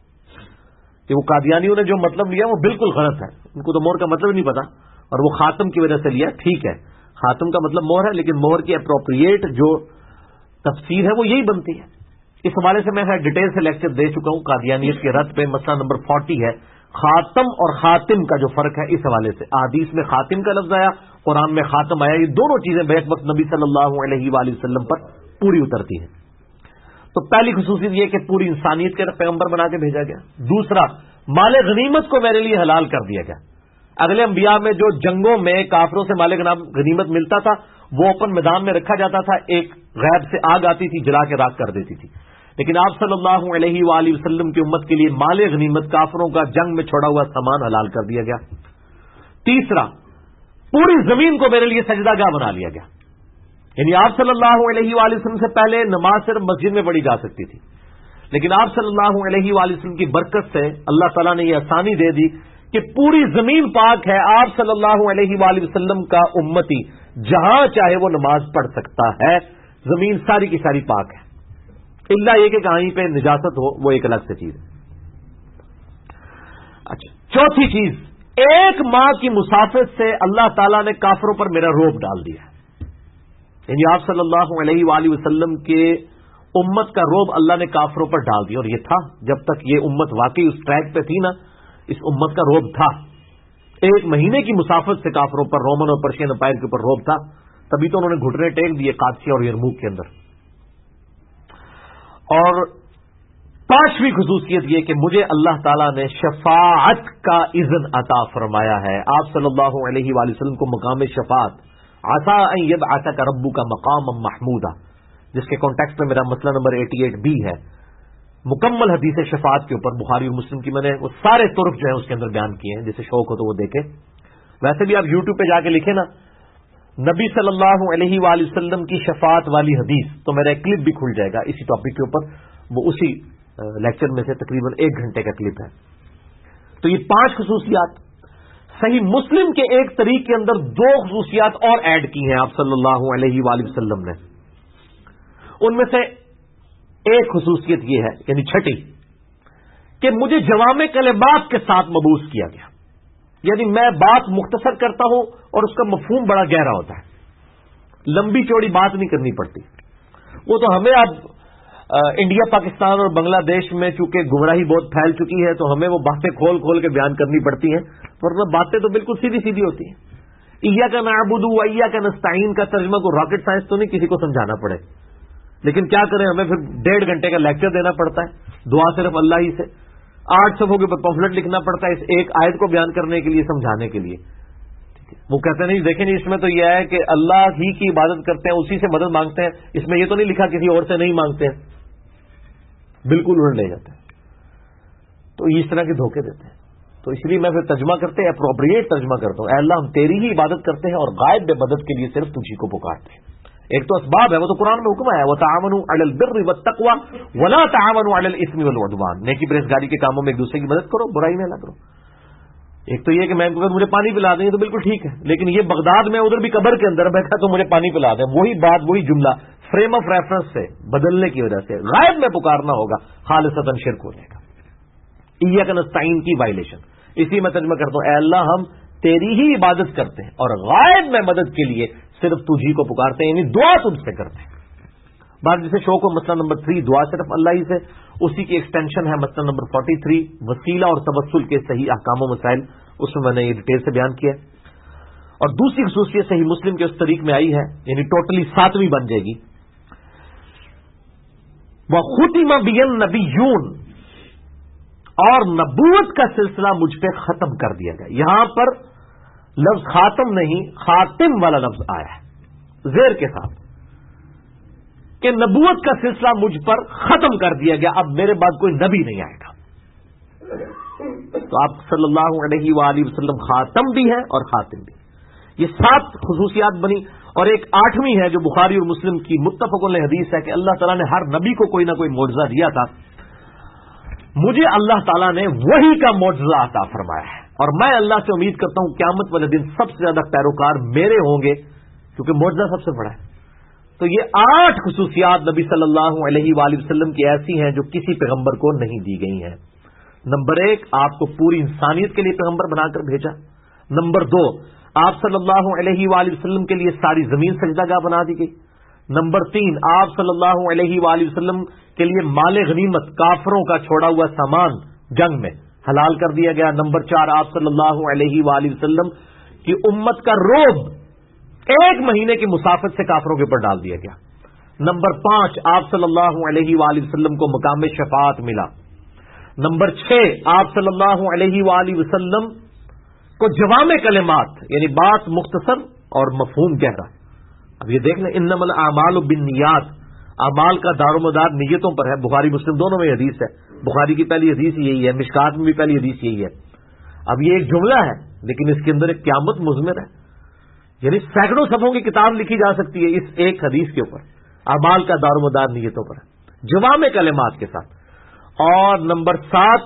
کہ وہ قادیانیوں نے جو مطلب لیا وہ بالکل غلط ہے، ان کو تو مہر کا مطلب نہیں پتا، اور وہ خاتم کی وجہ سے لیا۔ ٹھیک ہے، خاتم کا مطلب مہر ہے، لیکن مہر کی اپروپریٹ جو تفسیر ہے وہ یہی بنتی ہے۔ اس حوالے سے میں ڈیٹیل سے لیکچر دے چکا ہوں قادیانیت کے رد پہ، مسئلہ نمبر 40 ہے خاتم اور خاتم کا جو فرق ہے، اس حوالے سے احادیث میں خاتم کا لفظ آیا، قرآن میں خاتم آیا، یہ دونوں چیزیں بیک وقت نبی صلی اللہ علیہ وآلہ وسلم پر پوری اترتی ہیں۔ تو پہلی خصوصیت یہ کہ پوری انسانیت کے پیغمبر بنا کے بھیجا گیا۔ دوسرا، مال غنیمت کو میرے لیے حلال کر دیا گیا۔ اگلے انبیاء میں جو جنگوں میں کافروں سے مال غنیمت ملتا تھا وہ اوپن میدان میں رکھا جاتا تھا، ایک غیب سے آگ آتی تھی جلا کے راکھ کر دیتی تھی، لیکن آپ صلی اللہ علیہ وآلہ وسلم کی امت کے لیے مال غنیمت کافروں کا جنگ میں چھوڑا ہوا سامان حلال کر دیا گیا۔ تیسرا، پوری زمین کو میرے لیے سجدہ گاہ بنا لیا گیا، یعنی آپ صلی اللہ علیہ وآلہ وسلم سے پہلے نماز صرف مسجد میں پڑھی جا سکتی تھی، لیکن آپ صلی اللہ علیہ وآلہ وسلم کی برکت سے اللہ تعالیٰ نے یہ آسانی دے دی کہ پوری زمین پاک ہے، آپ صلی اللہ علیہ وآلہ وسلم کا امتی جہاں چاہے وہ نماز پڑھ سکتا ہے، زمین ساری کی ساری پاک ہے، الا یہ کہ کہیں پہ نجاست ہو، وہ ایک الگ سے چیز ہے۔ اچھا، چوتھی چیز، ایک ماہ کی مسافت سے اللہ تعالیٰ نے کافروں پر میرا روب ڈال دیا، یعنی آپ صلی اللہ علیہ وآلہ وسلم کے امت کا روب اللہ نے کافروں پر ڈال دیا، اور یہ تھا جب تک یہ امت واقعی اس ٹریک پہ تھی نا، اس امت کا روب تھا۔ ایک مہینے کی مسافت سے کافروں پر، رومن اور پرشین امپائر کے اوپر روب تھا، تبھی تو انہوں نے گھٹنے ٹیک دیے قادسیہ اور یرموک کے اندر۔ اور پانچویں خصوصیت یہ کہ مجھے اللہ تعالیٰ نے شفاعت کا اذن عطا فرمایا ہے، آپ صلی اللہ علیہ وآلہ وسلم کو مقام شفاعت، عسیٰ ان یبعثک ربک مقاما محمودا، جس کے کانٹیکسٹ میں میرا مسئلہ نمبر 88 بھی ہے، مکمل حدیث شفاعت کے اوپر بخاری اور مسلم کی میں نے وہ سارے طرق جو ہیں اس کے اندر بیان کیے ہیں، جسے شوق ہو تو وہ دیکھیں۔ ویسے بھی آپ یوٹیوب پہ جا کے لکھیں نا نبی صلی اللہ علیہ وآلہ وسلم کی شفاعت والی حدیث، تو میرا ایک کلپ بھی کھل جائے گا اسی ٹاپک کے اوپر، وہ اسی لیکچر میں سے تقریباً 1 گھنٹے کا کلپ ہے۔ تو یہ 5 خصوصیات، صحیح مسلم کے ایک طریق کے اندر 2 خصوصیات اور ایڈ کی ہیں آپ صلی اللہ علیہ وآلہ وسلم نے، ان میں سے ایک خصوصیت یہ ہے، یعنی چھٹی، کہ مجھے جوامع کلمات کے ساتھ مبعوث کیا گیا، یعنی میں بات مختصر کرتا ہوں اور اس کا مفہوم بڑا گہرا ہوتا ہے، لمبی چوڑی بات نہیں کرنی پڑتی۔ وہ تو ہمیں اب انڈیا، پاکستان اور بنگلہ دیش میں چونکہ گمراہی بہت پھیل چکی ہے تو ہمیں وہ باتیں کھول کھول کے بیان کرنی پڑتی ہیں، ورنہ باتیں تو بالکل سیدھی سیدھی ہوتی ہیں۔ ایاک نعبد و ایاک نستعین کا ترجمہ کو راکٹ سائنس تو نہیں کسی کو سمجھانا پڑے، لیکن کیا کریں، ہمیں پھر 1.5 گھنٹے کا لیکچر دینا پڑتا ہے، دعا صرف اللہ ہی سے، 8 صفحوں کے اوپر پمفلٹ لکھنا پڑتا ہے اس ایک آیت کو بیان کرنے کے لیے، سمجھانے کے لیے۔ وہ کہتے نہیں، دیکھیں نہیں، اس میں تو یہ ہے کہ اللہ ہی کی عبادت کرتے ہیں، اسی سے مدد مانگتے ہیں، اس میں یہ تو نہیں لکھا کسی اور سے نہیں مانگتے ہیں، بالکل الٹ لے جاتے ہیں، تو اس طرح کے دھوکے دیتے ہیں۔ تو اس لیے میں پھر ترجمہ کرتے ہیں، اپروپریٹ ترجمہ کرتا ہوں، اے اللہ ہم تیری ہی عبادت کرتے ہیں اور غائب بے مدد کے لیے صرف تجھی کو پکارتے ہیں۔ ایک تو اسباب ہے، وہ تو قرآن میں حکم ہے، وَتَعَاوَنُوا عَلَى الْبِرِّ وَالتَّقْوَى وَلَا تَعَاوَنُوا عَلَى الْإِثْمِ وَالْعُدْوَانِ، نیکی پرہیزگاری کے کاموں میں ایک دوسرے کی مدد کرو، برائی میں نہ کرو۔ ایک تو یہ کہ میں مجھے پانی پلا دیں تو بالکل ٹھیک ہے، لیکن یہ بغداد میں ادھر بھی قبر کے اندر بیٹھا تو مجھے پانی پلا دیں، وہی بات وہی جملہ فریم آف ریفرنس سے بدلنے کی وجہ سے غائب میں پکارنا ہوگا، خالصتاً شرک ہو جائے گا، ایاک نستعین کی وائلیشن۔ اسی میں ترجمہ کرتا ہوں، اے اللہ ہم تیری ہی عبادت کرتے ہیں اور غائب میں مدد کے لیے صرف تجھی کو پکارتے ہیں، یعنی دعا تجھ سے کرتے ہیں۔ بعد جسے شوق ہو، مسئلہ نمبر 3 دعا صرف اللہ ہی سے، اسی کی ایکسٹینشن ہے مسئلہ نمبر 43 وسیلہ اور توسل کے صحیح احکام و مسائل، اس میں نے یہ ڈیٹیل سے بیان کیا ہے۔ اور دوسری خصوصیت صحیح مسلم کے اس طریق میں آئی ہے، یعنی ٹوٹلی 7ویں بن جائے گی، وَخُتِمَ بِيَ النَّبِيُّونَ، اور نبوت کا سلسلہ مجھ پہ ختم کر دیا گیا۔ یہاں پر لفظ خاتم نہیں خاتم والا لفظ آیا ہے زیر کے ساتھ کہ نبوت کا سلسلہ مجھ پر ختم کر دیا گیا، اب میرے بعد کوئی نبی نہیں آئے گا۔ تو آپ صلی اللہ علیہ وآلہ وسلم خاتم بھی ہیں اور خاتم بھی۔ یہ 7 خصوصیات بنی، اور ایک 8ویں ہے جو بخاری اور مسلم کی متفق علیہ حدیث ہے کہ اللہ تعالیٰ نے ہر نبی کو کوئی نہ کوئی معجزہ دیا تھا، مجھے اللہ تعالیٰ نے وہی کا معجزہ عطا فرمایا ہے، اور میں اللہ سے امید کرتا ہوں قیامت والے دن سب سے زیادہ پیروکار میرے ہوں گے، کیونکہ معجزہ سب سے بڑا ہے۔ تو یہ 8 خصوصیات نبی صلی اللہ علیہ وآلہ وسلم کی ایسی ہیں جو کسی پیغمبر کو نہیں دی گئی ہیں۔ نمبر 1، آپ کو پوری انسانیت کے لیے پیغمبر بنا کر بھیجا۔ نمبر 2، آپ صلی اللہ علیہ وآلہ وسلم کے لیے ساری زمین سجدہ گاہ بنا دی گئی۔ نمبر 3، آپ صلی اللہ علیہ وآلہ وسلم کے لیے مال غنیمت، کافروں کا چھوڑا ہوا سامان جنگ میں حلال کر دیا گیا۔ نمبر 4، آپ صلی اللہ علیہ وآلہ وسلم کی امت کا روب 1 مہینے کی مسافت سے کافروں کے اوپر ڈال دیا گیا۔ نمبر 5، آپ صلی اللہ علیہ وآلہ وسلم کو مقام شفاعت ملا۔ نمبر 6، آپ صلی اللہ علیہ وآلہ وسلم کو جوامع کلمات، یعنی بات مختصر اور مفہوم گہرا۔ اب یہ دیکھ لیں، انما الاعمال بالنیات، اعمال کا دار و مدار نیتوں پر ہے۔ بخاری مسلم دونوں میں حدیث ہے، بخاری کی پہلی حدیث یہی ہے، مشکات میں بھی پہلی حدیث یہی ہے۔ اب یہ ایک جملہ ہے لیکن اس کے اندر ایک قیامت مضمر ہے، یعنی سینکڑوں صفحوں کی کتاب لکھی جا سکتی ہے اس ایک حدیث کے اوپر۔ اعمال کا دار و مدار نیتوں پر ہے، جوامع کلمات کے ساتھ۔ اور نمبر 7،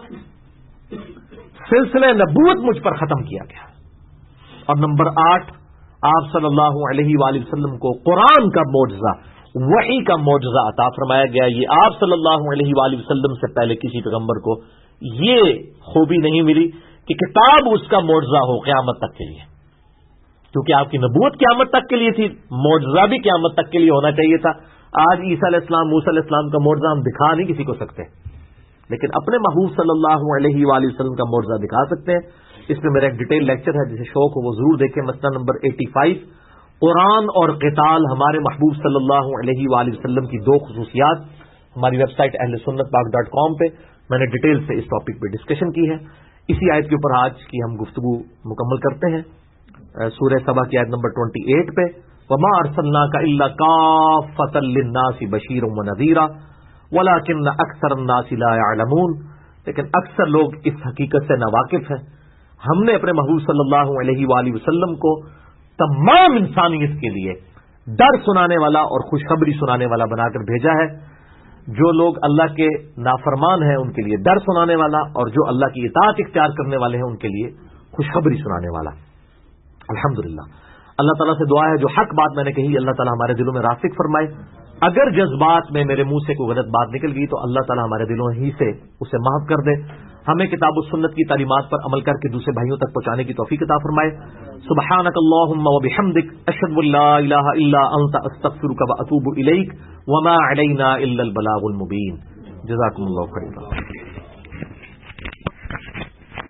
سلسلہ نبوت مجھ پر ختم کیا گیا۔ اور نمبر 8، آپ صلی اللہ علیہ وآلہ وسلم کو قرآن کا معجزہ، وحی کا معجزہ عطا فرمایا گیا۔ یہ آپ صلی اللہ علیہ وآلہ وسلم سے پہلے کسی پیغمبر کو یہ خوبی نہیں ملی کہ کتاب اس کا معجزہ ہو قیامت تک کے لیے، کیونکہ آپ کی نبوت قیامت تک کے لیے تھی، معجزہ بھی قیامت تک کے لیے ہونا چاہیے تھا۔ آج عیسیٰ علیہ السلام، موسیٰ علیہ السلام کا معجزہ ہم دکھا نہیں کسی کو سکتے، لیکن اپنے محبوب صلی اللہ علیہ وآلہ وسلم کا معجزہ دکھا سکتے ہیں۔ اس میں میرا ایک ڈیٹیل لیکچر ہے، جسے شوق ہو وہ ضرور دیکھیں، مسئلہ نمبر 85، قرآن اور قتال، ہمارے محبوب صلی اللہ علیہ وآلہ وسلم کی 2 خصوصیات۔ ہماری ویب سائٹ ahlsunnatpak.com پہ میں نے ڈیٹیل سے اس ٹاپک پہ ڈسکشن کی ہے۔ اسی آیت کے اوپر آج کی ہم گفتگو مکمل کرتے ہیں، سورہ سبا کی آیت نمبر 28 پہ، وَمَا أَرْسَلْنَاكَ إِلَّا كَافَّةً لِلنَّاسِ بَشِيرًا وَنَذِيرًا وَلَكِنَّ أَكْثَرَ النَّاسِ لَا يَعْلَمُونَ۔ لیکن اکثر لوگ اس حقیقت سے ناواقف ہیں، ہم نے اپنے محبوب صلی اللہ علیہ وآلہ وسلم کو تمام انسانیت کے لیے ڈر سنانے والا اور خوشخبری سنانے والا بنا کر بھیجا ہے۔ جو لوگ اللہ کے نافرمان ہیں ان کے لیے ڈر سنانے والا، اور جو اللہ کی اطاعت اختیار کرنے والے ہیں ان کے لیے خوشخبری سنانے والا۔ الحمدللہ، اللہ تعالیٰ سے دعا ہے جو حق بات میں نے کہی اللہ تعالیٰ ہمارے دلوں میں راسخ فرمائے۔ اگر جذبات میں میرے منہ سے کوئی غلط بات نکل گئی تو اللہ تعالیٰ ہمارے دلوں ہی سے اسے معاف کر دے، ہمیں کتاب و سنت کی تعلیمات پر عمل کر کے دوسرے بھائیوں تک پہنچانے کی توفیق عطا فرمائے۔ سبحانک اللہم و بحمدک، اشہد ان لا الہ الا انت، استغفرک و اتوب الیک، وما علینا الا البلاغ المبین۔ جزاکم اللہ خیرا۔